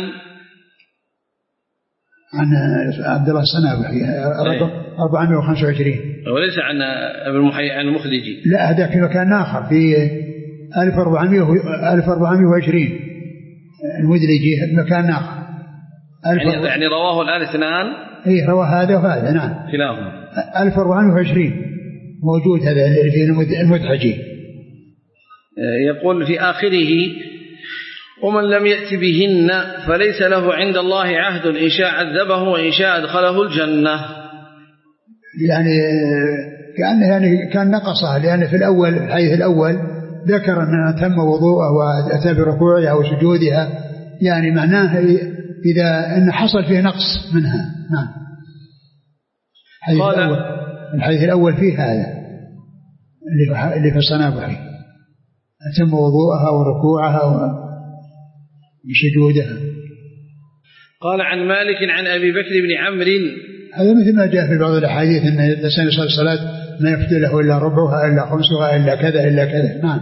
عن عبد الله الصنابحي أربعمائة وخمسة وعشرين، وليس عن عن المخدجي، لا هذا في مكان آخر في ألف وأربعمائة وعشرين المدلجي مكان آخر. يعني, يعني رواه الآن اثنان. إيه رواه هذا وهذا. نعم. كلاهما ألف وأربعمائة وعشرين موجود هذا اللي في المدحجي. يقول في آخره ومن لم يأت بهن فليس له عند الله عهد إن شاء عذبه وإن شاء أدخله الجنة. يعني كأنه يعني كان نقصه، لأن في الأول الحديث الأول ذكر أن تم وضوءه وأتى بركوعها أو سجودها، يعني معناه إذا أن حصل فيه نقص منها. نعم. الحديث الأول الحديث الأول فيه هذا اللي في الصنابحي، أتم وضوءها وركوعها وسجودها. قال عن مالك عن أبي بكر بن عمرو، هذا مثل ما جاء في بعض الأحاديث أن الإنسان يصلي الصلاة ما يفتي له إلا ربعها إلا خمسها إلا كذا إلا كذا. نعم.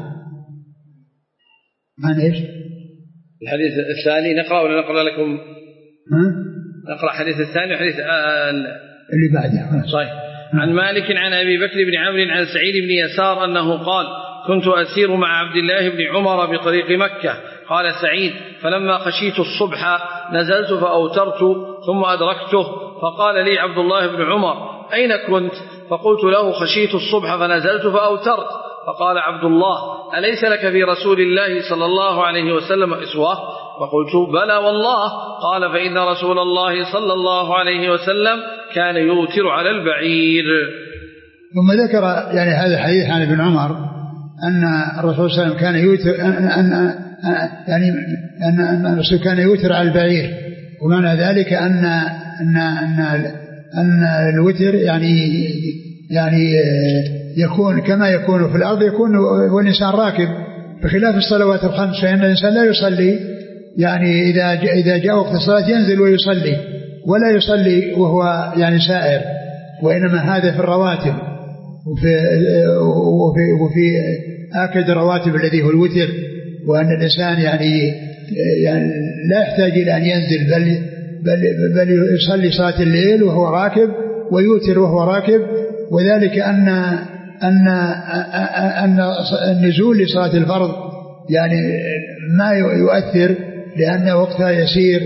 عن إيش؟ الحديث الثاني نقرأ ولا نقرأ لكم؟ ها؟ نقرأ حديث الثاني وحديث اللي بعده. صحيح. عن مالك عن أبي بكر بن عمرو عن سعيد بن يسار أنه قال: كنت أسير مع عبد الله بن عمر بطريق مكة. قال سعيد: فلما خشيت الصبح نزلت فأوترت ثم أدركته، فقال لي عبد الله بن عمر: أين كنت؟ فقلت له: خشيت الصبح فنزلت فأوترت. فقال عبد الله: أليس لك في رسول الله صلى الله عليه وسلم إسوة؟ فقلت: بلى والله. قال: فإن رسول الله صلى الله عليه وسلم كان يوتر على البعير. ثم ذكر يعني هذا الحديث عن ابن عمر أن الرسول صلى الله عليه وسلم كان يوتر أن أن يعني أن الرسول كان يوتر على البعير، ومعنى ذلك أن أن أن أن الوتر يعني يعني يكون كما يكون في الأرض يكون والإنسان راكب، بخلاف الصلوات الخمس فإن الإنسان لا يصلي يعني إذا إذا جاء وقت الصلاة ينزل ويصلي، ولا يصلي وهو يعني سائر، وإنما هذا في الرواتب وفي وفي وفي آكد الرواتب الذي هو الوتر، وأن الإنسان يعني يعني لا يحتاج إلى أن ينزل بل بل بل يصلي صلاة الليل وهو راكب ويوتر وهو راكب، وذلك أن أن أن النزول لصلاة الفرض يعني ما يؤثر لأن وقتها يسير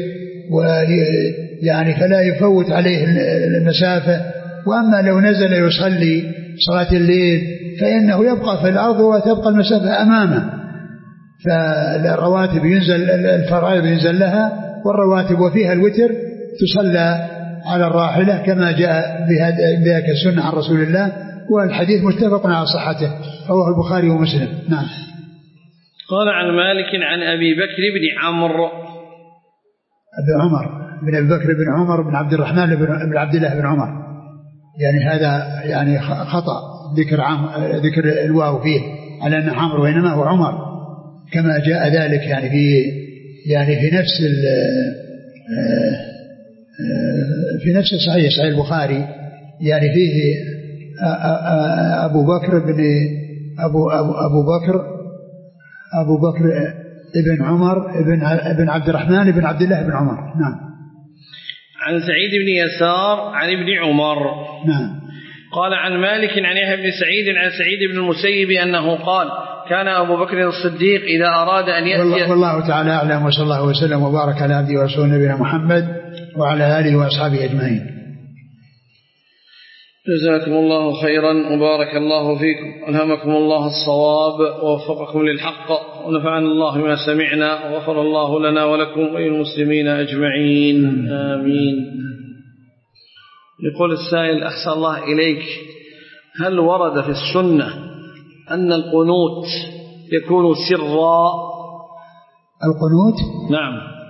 ويعني فلا يفوت عليه المسافة. وأما لو نزل يصلي صلاة الليل فإنه يبقى في الأرض وتبقى المسافة أمامه، فالرواتب ينزل الفرائض ينزل لها، والرواتب وفيها الوتر تصلى على الراحلة كما جاء بذلك السنة عن رسول الله، والحديث متفق على صحته، رواه البخاري ومسلم. نعم. قال عن مالك عن أبي بكر بن عمرو أبي عمر بن أبي بكر بن عمر بن عبد الرحمن بن عبد الله بن عمر، يعني هذا يعني خطأ ذكر عم ذكر الواو فيه على أنه عمرو وإنما هو عمر، كما جاء ذلك يعني في يعني في نفس في نفس صحيح صحيح البخاري، يعني فيه أبو بكر بن أبو أبو أبو بكر أبو بكر ابن عمر ابن ابن عبد الرحمن ابن عبد الله بن عمر. نعم. عن سعيد بن يسار عن ابن عمر. نعم. قال عن مالك عن يحيى بن سعيد عن سعيد بن المسيب أنه قال: كان أبو بكر الصديق إذا أراد أن يأتي. والله, والله تعالى أعلم، وصلى الله وسلم وبارك على عبده ورسوله نبينا محمد وعلى آله وأصحابه أجمعين. جزاكم الله خيرا وبارك الله فيكم، ألهمكم الله الصواب ووفقكم للحق، ونفعنا الله بما سمعنا، وغفر الله لنا ولكم وللمسلمين أجمعين، آمين. يقول السائل: أحسن الله إليك، هل ورد في السنة أن القنوت يكون سرا؟ القنوت؟ نعم.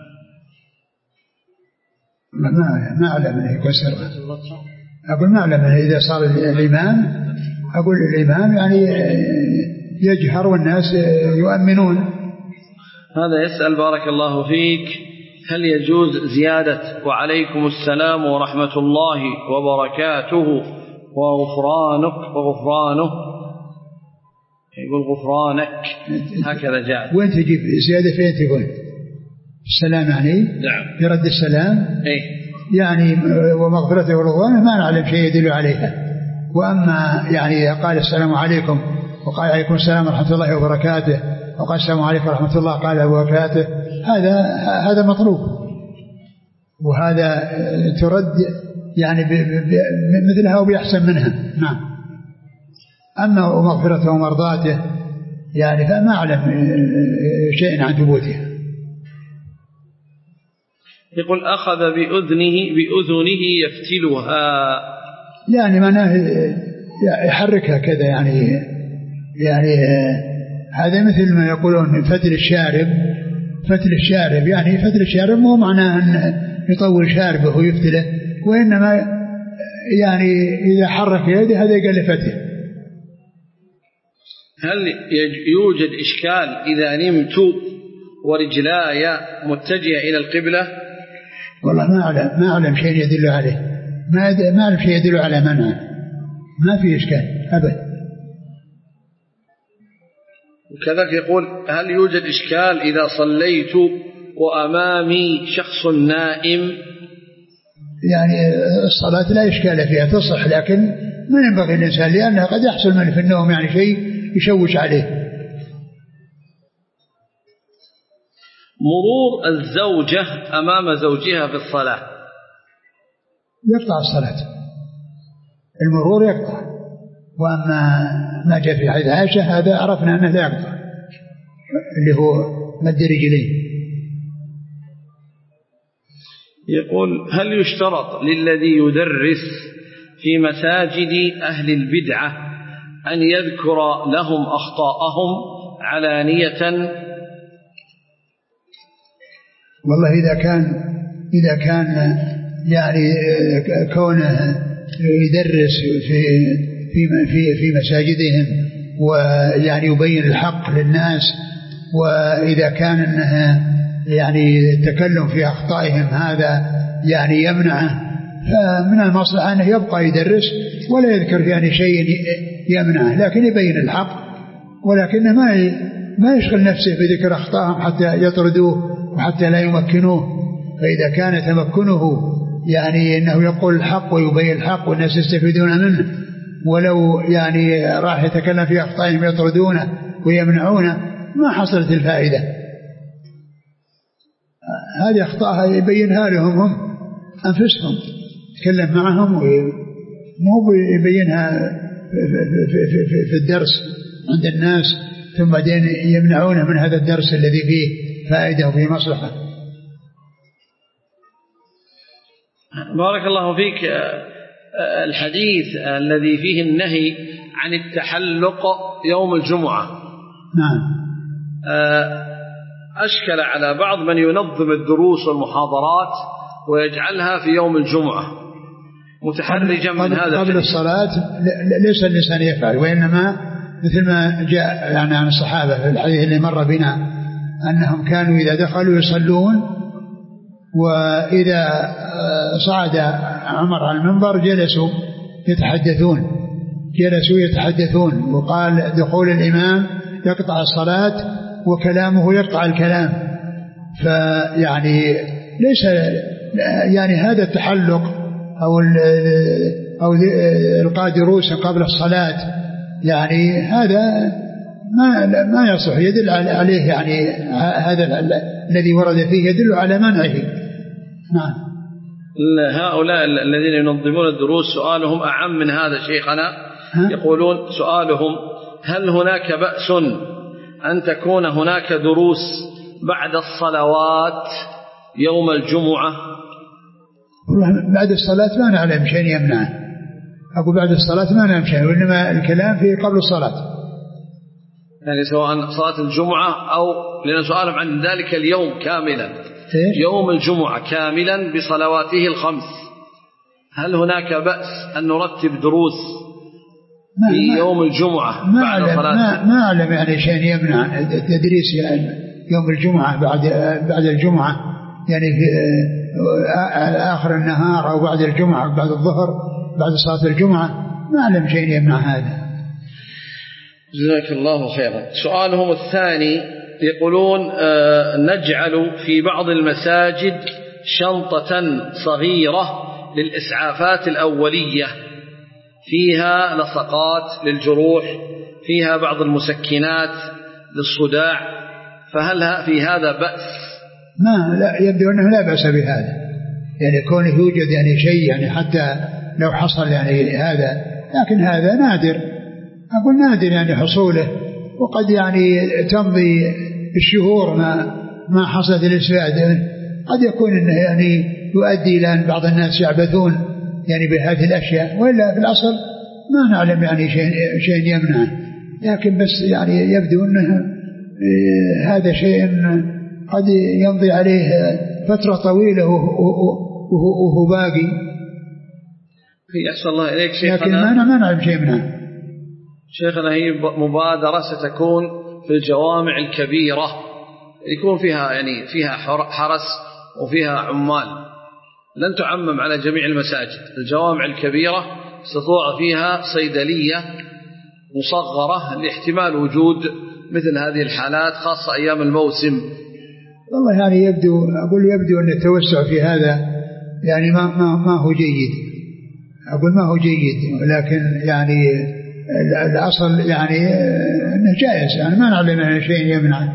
ما ما أعلم أنه يكون سرا. أقول ما أعلم أنه إذا صار الإمام، أقول الإمام يعني يجهر والناس يؤمنون. هذا يسأل بارك الله فيك: هل يجوز زيادة وعليكم السلام ورحمة الله وبركاته وغفرانك وغفرانه؟ يقول غفرانك، هكذا جاء. وين تجيب زيادة؟ فين تقول السلام يعني؟ نعم. يرد السلام. إيه؟ يعني ومغفرته ورضوانه ما نعلم شيء يدل عليها. وأما يعني قال السلام عليكم وقال عليكم السلام ورحمة الله وبركاته وقال السلام عليكم ورحمة الله قال وبركاته، هذا هذا مطلوب، وهذا ترد يعني مثلها وبيحسن منها. نعم. أما ومغفرته ومرضاته يعني فما أعلم شيء عن ثبوتها. يقول أخذ بأذنه بأذنه يفتلها، يعني معناه يحركها كذا، يعني يعني هذا مثل ما يقولون فتل الشارب. فتل الشارب يعني فتل الشارب مو معناه أن يطول شاربه ويفتله، وإنما يعني إذا حرك يده هذا يقل فتله. هل يوجد إشكال إذا نمت ورجلاي متجهة إلى القبلة؟ والله ما أعلم ما أعلم شيء يدل عليه، ما ما أعلم شيء يدل على منعه، ما في إشكال أبدا. وكذلك يقول هل يوجد إشكال إذا صليت وأمامي شخص نائم؟ يعني الصلاة لا إشكال فيها تصح، لكن ما ينبغي الإنسان، لأنه قد يحصل من في النوم يعني شيء يشوش عليه. مرور الزوجة أمام زوجها في الصلاة يقطع الصلاة، المرور يقطع. وأما ما جاء في حديث عائشة هذا عرفنا أنه لا يقطع، اللي هو مد رجلين. يقول هل يشترط للذي يدرس في مساجد أهل البدعة أن يذكر لهم أخطاءهم علانية؟ والله إذا كان إذا كان يعني كونه يدرس في في في في مساجدهم ويعني يبين الحق للناس، وإذا كان أنه يعني التكلم في أخطائهم هذا يعني يمنعه، فمن المصلحة أنه يبقى يدرس ولا يذكر يعني شيء يمنعه، لكن يبين الحق، ولكنه ما ما يشغل نفسه بذكر أخطائهم حتى يطردوه وحتى لا يمكنوه. فإذا كان تمكنه يعني أنه يقول الحق ويبين الحق والناس يستفيدون منه، ولو يعني راح يتكلم في أخطائهم يطردونه ويمنعونه ما حصلت الفائدة. هذه أخطاءها يبينها لهم هم أنفسهم، يتكلم معهم ومو يبينها في, في, في, في الدرس عند الناس ثم بعدين يمنعونه من هذا الدرس الذي فيه فائدة وفيه مصلحة. بارك الله فيك. الحديث الذي فيه النهي عن التحلق يوم الجمعة نعم أشكل على بعض من ينظم الدروس والمحاضرات ويجعلها في يوم الجمعة متحرجا من هذا قبل الصلاة. ليس الإنسان يفعل، وإنما مثل ما جاء يعني عن الصحابة في الحديث اللي مر بنا أنهم كانوا إذا دخلوا يصلون، وإذا صعد عمر على المنبر جلسوا يتحدثون جلسوا يتحدثون وقال دخول الإمام يقطع الصلاة وكلامه يقطع الكلام. فيعني ليس يعني هذا التحلق أو أو إلقاء دروس قبل الصلاة يعني هذا ما ما يصح، يدل عليه يعني هذا الذي ورد فيه يدل على منعه. نعم. هؤلاء الذين ينظمون الدروس سؤالهم أعم من هذا شيخنا. يقولون سؤالهم هل هناك بأس أن تكون هناك دروس بعد الصلوات يوم الجمعة؟ بعد الصلاة ما نعلم شيء يمنعه. أقول بعد الصلاة ما نعلم شيء، وإنما الكلام في قبل الصلاة، يعني سواء صلاة الجمعة أو لأن سؤالهم عن ذلك اليوم كاملا يوم الجمعة كاملا بصلواته الخمس، هل هناك بأس أن نرتب دروس في يوم الجمعة ما بعد أعلم صلاة؟ ما أعلم يعني شيء يمنع التدريس يعني يوم الجمعة بعد بعد الجمعة، يعني في آخر النهار أو بعد الجمعة بعد الظهر بعد صلاة الجمعة، ما أعلم شيء يمنع هذا. جزاك الله خيرا. سؤالهم الثاني يقولون آه نجعل في بعض المساجد شنطة صغيرة للإسعافات الأولية فيها لصقات للجروح، فيها بعض المسكنات للصداع، فهل في هذا بأس؟ ما لا يبدو أنه لا بأس بهذا، يعني كونه يوجد يعني شيء يعني حتى لو حصل يعني هذا، لكن هذا نادر، أقول نادر يعني حصوله، وقد يعني تمضي الشهور ما ما حصلت الاستفادة قد يكون انه يعني يؤدي الى ان بعض الناس يعبثون يعني بهذه الاشياء، والا في الاصل ما نعلم يعني شيء شيء يمنعه، لكن بس يعني يبدو انه هذا شيء قد يمضي عليه فترة طويلة وهو باقي. يحصل الله إليك شيخنا، لكن ما ما نعلم شيء منها. شيخنا هي مبادرة ستكون في الجوامع الكبيرة يكون فيها يعني فيها حرس وفيها عمال، لن تعمم على جميع المساجد. الجوامع الكبيرة ستوضع فيها صيدلية مصغرة لاحتمال وجود مثل هذه الحالات خاصة أيام الموسم. والله يعني يبدو أقول يبدو أن التوسع في هذا يعني ما ما ما هو جيد، أقول ما هو جيد، ولكن يعني الأصل يعني أنه جائز، يعني ما نعلم أن شيء يمنع.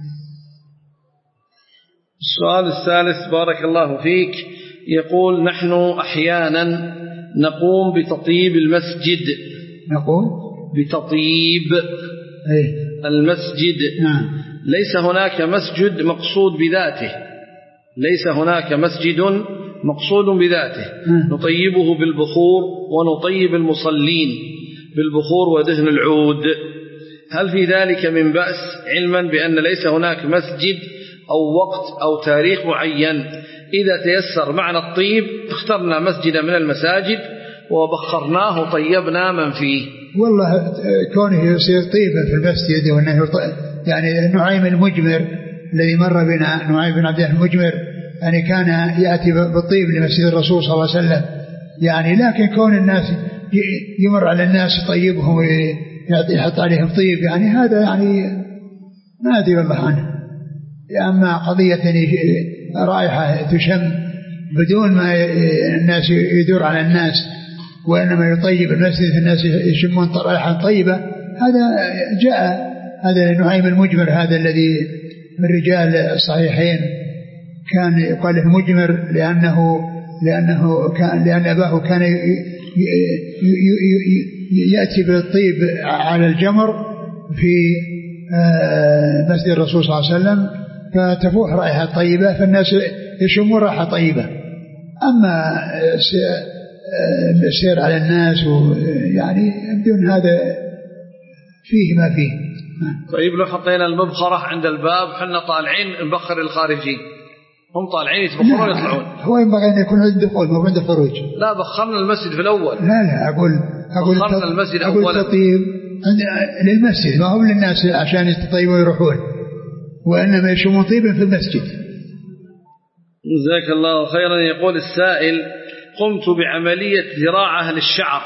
السؤال الثالث بارك الله فيك، يقول نحن أحيانا نقوم بتطيب المسجد. نقوم بتطيب أيه؟ المسجد. نعم. ليس هناك مسجد مقصود بذاته، ليس هناك مسجد مقصود بذاته. م. نطيبه بالبخور ونطيب المصلين بالبخور ودهن العود. هل في ذلك من بأس، علما بأن ليس هناك مسجد أو وقت أو تاريخ معين؟ إذا تيسر معنا الطيب اخترنا مسجدا من المساجد وبخرناه طيبنا من فيه. والله كونه يصير طيبا في المسجد، وأنه يعني نعيم المجمر الذي مر بنا، نعيم بن عبد الله المجمر، يعني كان يأتي بالطيب لمسجد الرسول صلى الله عليه وسلم يعني، لكن كون الناس يمر على الناس يطيبهم ويحط عليهم طيب يعني هذا يعني ما أدري والله عنه. أما قضية يعني رائحة تشم بدون ما الناس يدور على الناس، وإنما يطيب المسجد الناس يشمون رائحة طيبة، هذا جاء هذا نعيم المجمر هذا الذي من رجال الصحيحين كان يقال له مجمر لأنه لأنه كان لأن أباه كان يأتي بالطيب على الجمر في مسجد الرسول صلى الله عليه وسلم فتفوح رائحة طيبة فالناس يشمون رائحة طيبة. أما السير على الناس يعني بدون هذا فيه ما فيه. طيب لو حطينا المبخرة عند الباب حنا طالعين نبخر الخارجين، هم طالعين يتبخرون يطلعون، هو ينبغي أن يكون عند الدخول مو عند الخروج. لا بخرنا المسجد في الأول. لا لا أقول أقول بخرنا المسجد أقول أولا. تطيب للمسجد ما هو للناس عشان يتطيبوا ويروحون، وإنما يشمون طيبا في المسجد. جزاك الله خيرا. يقول السائل قمت بعملية زراعة للشعر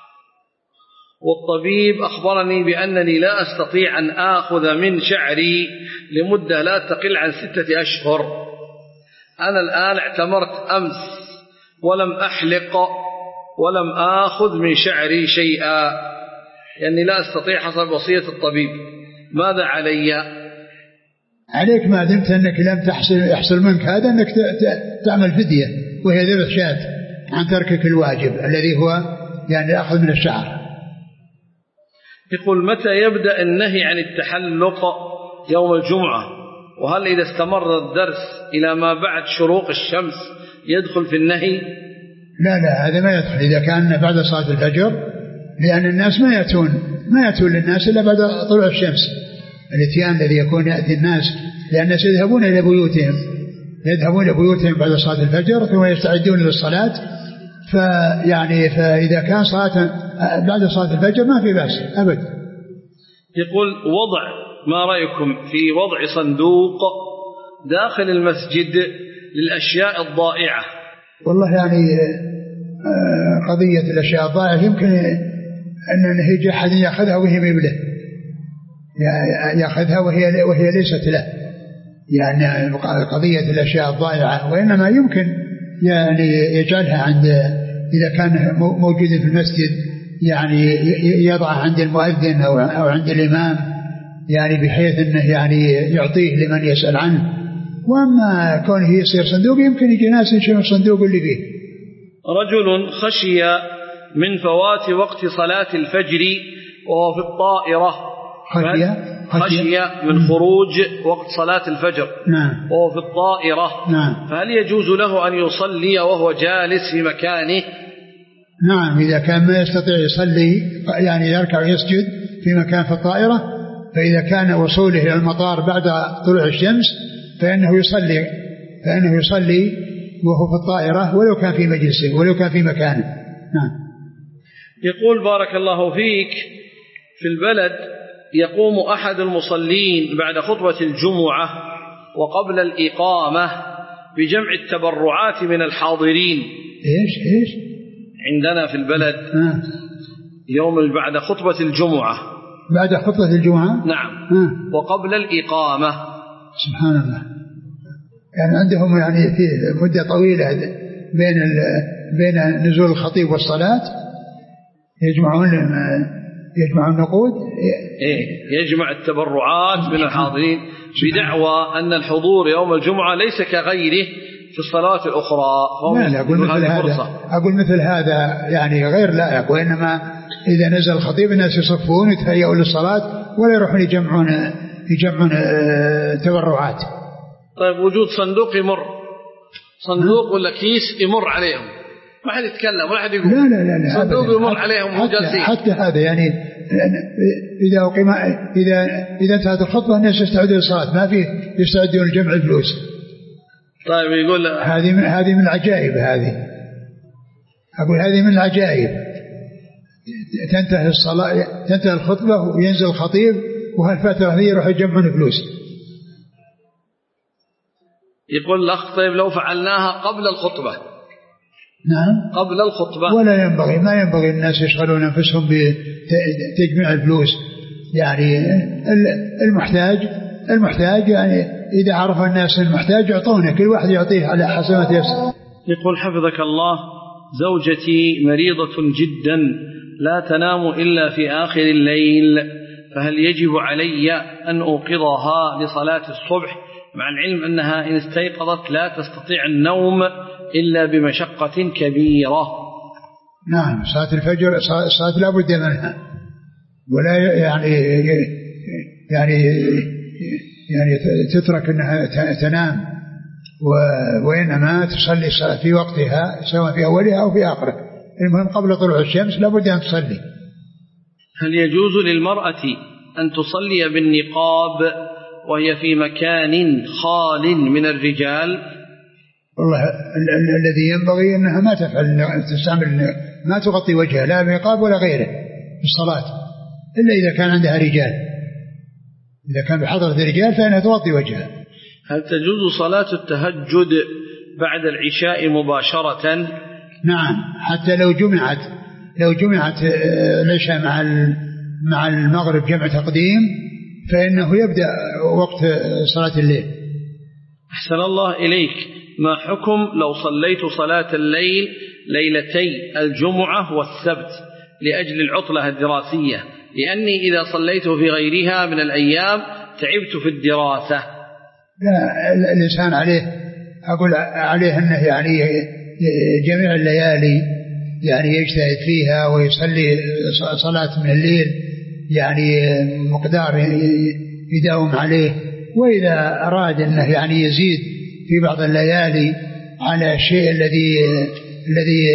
والطبيب أخبرني بأنني لا أستطيع أن آخذ من شعري لمدة لا تقل عن ستة أشهر. أنا الآن اعتمرت أمس ولم أحلق ولم آخذ من شعري شيئا، يعني لا أستطيع حسب وصية الطبيب، ماذا علي؟ عليك ما دمت أنك لم تحصل يحصل منك هذا أنك تعمل فدية وهي ذبح شاة عن تركك الواجب الذي هو يعني أخذ من الشعر. يقول متى يبدأ النهي عن التحلق يوم الجمعة؟ وهل إذا استمر الدرس إلى ما بعد شروق الشمس يدخل في النهي؟ لا لا هذا ما يدخل إذا كان بعد صلاة الفجر، لأن الناس ما يأتون ما يأتون للناس إلا بعد طلوع الشمس، الاتيان الذي يكون يأتي الناس لأن الناس يذهبون إلى بيوتهم يذهبون إلى بيوتهم بعد صلاة الفجر ثم يستعدون للصلاة، فيعني فإذا كان صلاة بعد صلاة الفجر ما في بأس أبدا. يقول وضع ما رأيكم في وضع صندوق داخل المسجد للأشياء الضائعة؟ والله يعني قضية الأشياء الضائعة يمكن أن يجي أحد يأخذها وهي مبله يأخذها وهي وهي ليست له، يعني قضية الأشياء الضائعة، وإنما يمكن يعني يجعلها عند إذا كان موجود في المسجد يعني يضعها عند المؤذن أو أو عند الإمام، يعني بحيث أنه يعني يعطيه لمن يسأل عنه. وأما كونه يصير صندوق يمكن يجي ناس يشيلون الصندوق اللي فيه. رجل خشي من فوات وقت صلاة الفجر وهو في الطائرة خشي خشي من خروج وقت صلاة الفجر نعم وهو في الطائرة نعم فهل يجوز له أن يصلي وهو جالس في مكانه؟ نعم إذا كان ما يستطيع يصلي يعني يركع ويسجد في مكان في الطائرة، فإذا كان وصوله إلى المطار بعد طلوع الشمس فإنه يصلي فإنه يصلي وهو في الطائرة ولو كان في مجلسه ولو كان في مكانه. نعم. يقول بارك الله فيك في البلد يقوم أحد المصلين بعد خطبة الجمعة وقبل الإقامة بجمع التبرعات من الحاضرين. إيش إيش عندنا في البلد آه. يوم بعد خطبة الجمعة بعد خطبة الجمعة نعم آه. وقبل الإقامة. سبحان الله. يعني عندهم يعني في مدة طويلة بين بين نزول الخطيب والصلاة يجمعون يجمعون النقود. إيه يجمع التبرعات من الحاضرين بدعوى أن الحضور يوم الجمعة ليس كغيره في الصلاة الأخرى. لا لا أقول مثل هذا أقول مثل هذا يعني غير لائق، وإنما إذا نزل الخطيب الناس يصفون يتهيئوا للصلاة ولا يروحون يجمعون يجمعون تبرعات. طيب وجود صندوق يمر صندوق ولا كيس يمر عليهم ما حد يتكلم ولا حد يقول لا لا لا, لا صندوق يمر عليهم حتى, حتى هذا يعني إذا أقيم إذا إذا انتهت الخطبة الناس يستعدون للصلاة ما في يستعدون لجمع الفلوس. طيب يقول هذه من هذه من العجائب هذه أقول هذه من العجائب. تنتهي الصلاة تنتهي الخطبة وينزل الخطيب وهالفترة هذه يروح يجمعون فلوس. يقول الأخ طيب لو فعلناها قبل الخطبة. نعم قبل الخطبة ولا ينبغي ما ينبغي الناس يشغلون أنفسهم بتجميع الفلوس. يعني المحتاج المحتاج يعني إذا عرف الناس المحتاج يعطونه كل واحد يعطيه على حسب ما تيسر. يقول حفظك الله زوجتي مريضة جدا لا تنام إلا في آخر الليل فهل يجب علي أن أوقظها لصلاة الصبح مع العلم أنها إن استيقظت لا تستطيع النوم إلا بمشقة كبيرة؟ نعم صلاة الفجر صلاة لا بد منها ولا يعني يعني يعني تترك أنها تنام وإنما تصلي الصلاة في وقتها سواء في أولها أو في آخره. المهم قبل طلوع الشمس لا بد أن تصلي. هل يجوز للمرأة أن تصلي بالنقاب وهي في مكان خال من الرجال؟ والله الذي ينبغي أنها ما تفعل تستعمل ما تغطي وجهها لا بنقاب ولا غيره في الصلاة إلا إذا كان عندها رجال. إذا كان بحضرة الرجال فإنها تغطي وجهها. هل تجوز صلاة التهجد بعد العشاء مباشرة؟ نعم حتى لو جمعت لو جمعت العشاء مع مع المغرب جمع تقديم فإنه يبدأ وقت صلاة الليل. أحسن الله إليك. ما حكم لو صليت صلاة الليل ليلتي الجمعة والسبت لأجل العطلة الدراسية لأني إذا صليت في غيرها من الأيام تعبت في الدراسة؟ لا الإنسان عليه أقول عليه أنه يعني جميع الليالي يعني يجتهد فيها ويصلي صلاة من الليل يعني مقدار يداوم عليه، وإذا أراد أنه يعني يزيد في بعض الليالي على الشيء الذي الذي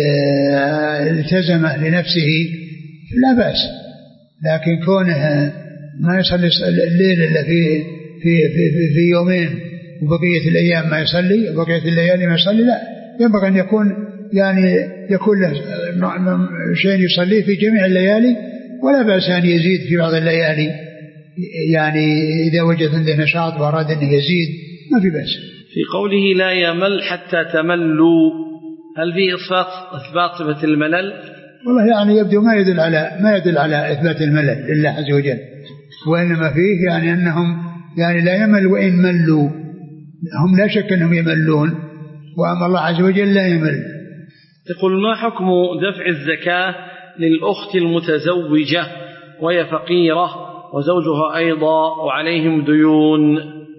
التزمه لنفسه لا بأس. لكن كونه ما يصلي الليل إلا في في في في يومين وبقية الأيام ما يصلي وبقية الليالي ما يصلي لا، ينبغي أن يكون يعني يكون له شيء يصليه في جميع الليالي ولا بأس أن يزيد في بعض الليالي يعني إذا وجد عنده نشاط وأراد أن يزيد ما في بأس. في قوله لا يمل حتى تملوا هل في إثبات إثبات صفة الملل؟ والله يعني يبدو ما يدل على ما يدل على إثبات الملل لله عز وجل، وإنما فيه يعني أنهم يعني لا يمل وإن ملوا، هم لا شك أنهم يملون وأما الله عز وجل لا يمل. يقول ما حكم دفع الزكاة للأخت المتزوجة وهي فقيرة وزوجها أيضا وعليهم ديون؟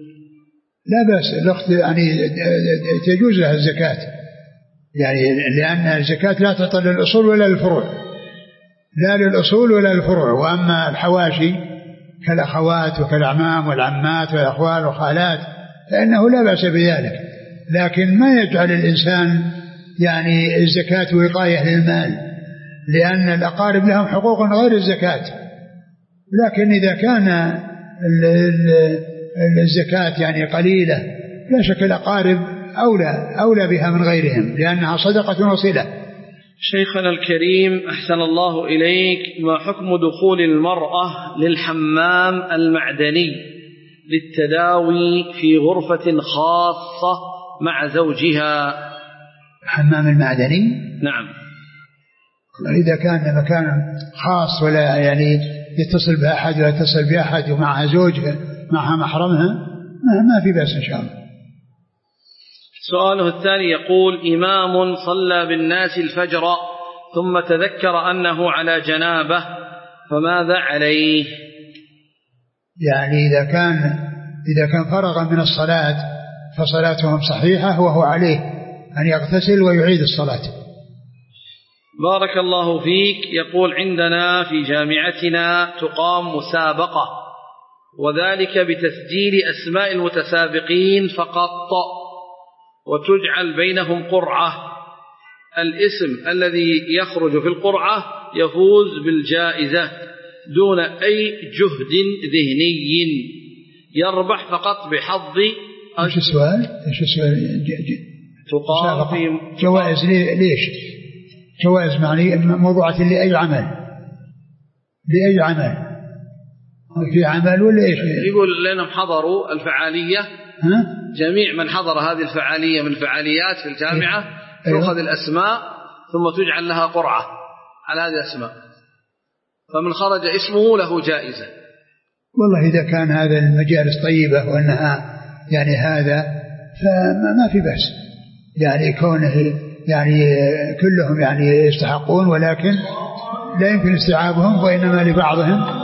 لا بأس، الأخت يعني تجوز لها الزكاة يعني لأن الزكاة لا تعطى للأصول ولا للفروع، لا للأصول ولا للفروع. وأما الحواشي كالأخوات وكالأعمام والعمات والأخوال والخالات فإنه لا بأس بذلك، لكن ما يجعل الإنسان يعني الزكاة وقاية للمال، لأن الأقارب لهم حقوق غير الزكاة. لكن إذا كان الزكاة يعني قليلة لا شك الأقارب أولى, أولى بها من غيرهم لأنها صدقة وصلة. شيخنا الكريم أحسن الله إليك، ما حكم دخول المرأة للحمام المعدني للتداوي في غرفة خاصة مع زوجها؟ الحمام المعدني نعم، إذا كان مكان خاص ولا يعني يتصل بأحد ولا يتصل بأحد ومعها زوجها معها محرمها ما في بأس إن شاء الله. سؤاله الثاني يقول: إمام صلى بالناس الفجر ثم تذكر أنه على جنابه فماذا عليه؟ يعني إذا كان إذا كان فرغ من الصلاة فصلاتهم صحيحة وهو عليه أن يغتسل ويعيد الصلاة. بارك الله فيك. يقول: عندنا في جامعتنا تقام مسابقة، وذلك بتسجيل أسماء المتسابقين فقط، وتجعل بينهم قرعة، الاسم الذي يخرج في القرعة يفوز بالجائزة دون أي جهد ذهني، يربح فقط بحظ. ايش السؤال؟ ايش السؤال؟ تقام في جوائز ليش؟ جوائز معني موضوعة لأي عمل؟ لأي عمل؟ في عمل ولا ايش؟ يقول لأنهم حضروا الفعالية، ها؟ جميع من حضر هذه الفعالية من فعاليات في الجامعة تأخذ الأسماء ثم تجعل لها قرعة على هذه الأسماء، فمن خرج اسمه له جائزة. والله إذا كان هذا المجالس طيبة وأنها يعني هذا فما في بأس، يعني كونه يعني كلهم يعني يستحقون، ولكن لا يمكن استيعابهم وإنما لبعضهم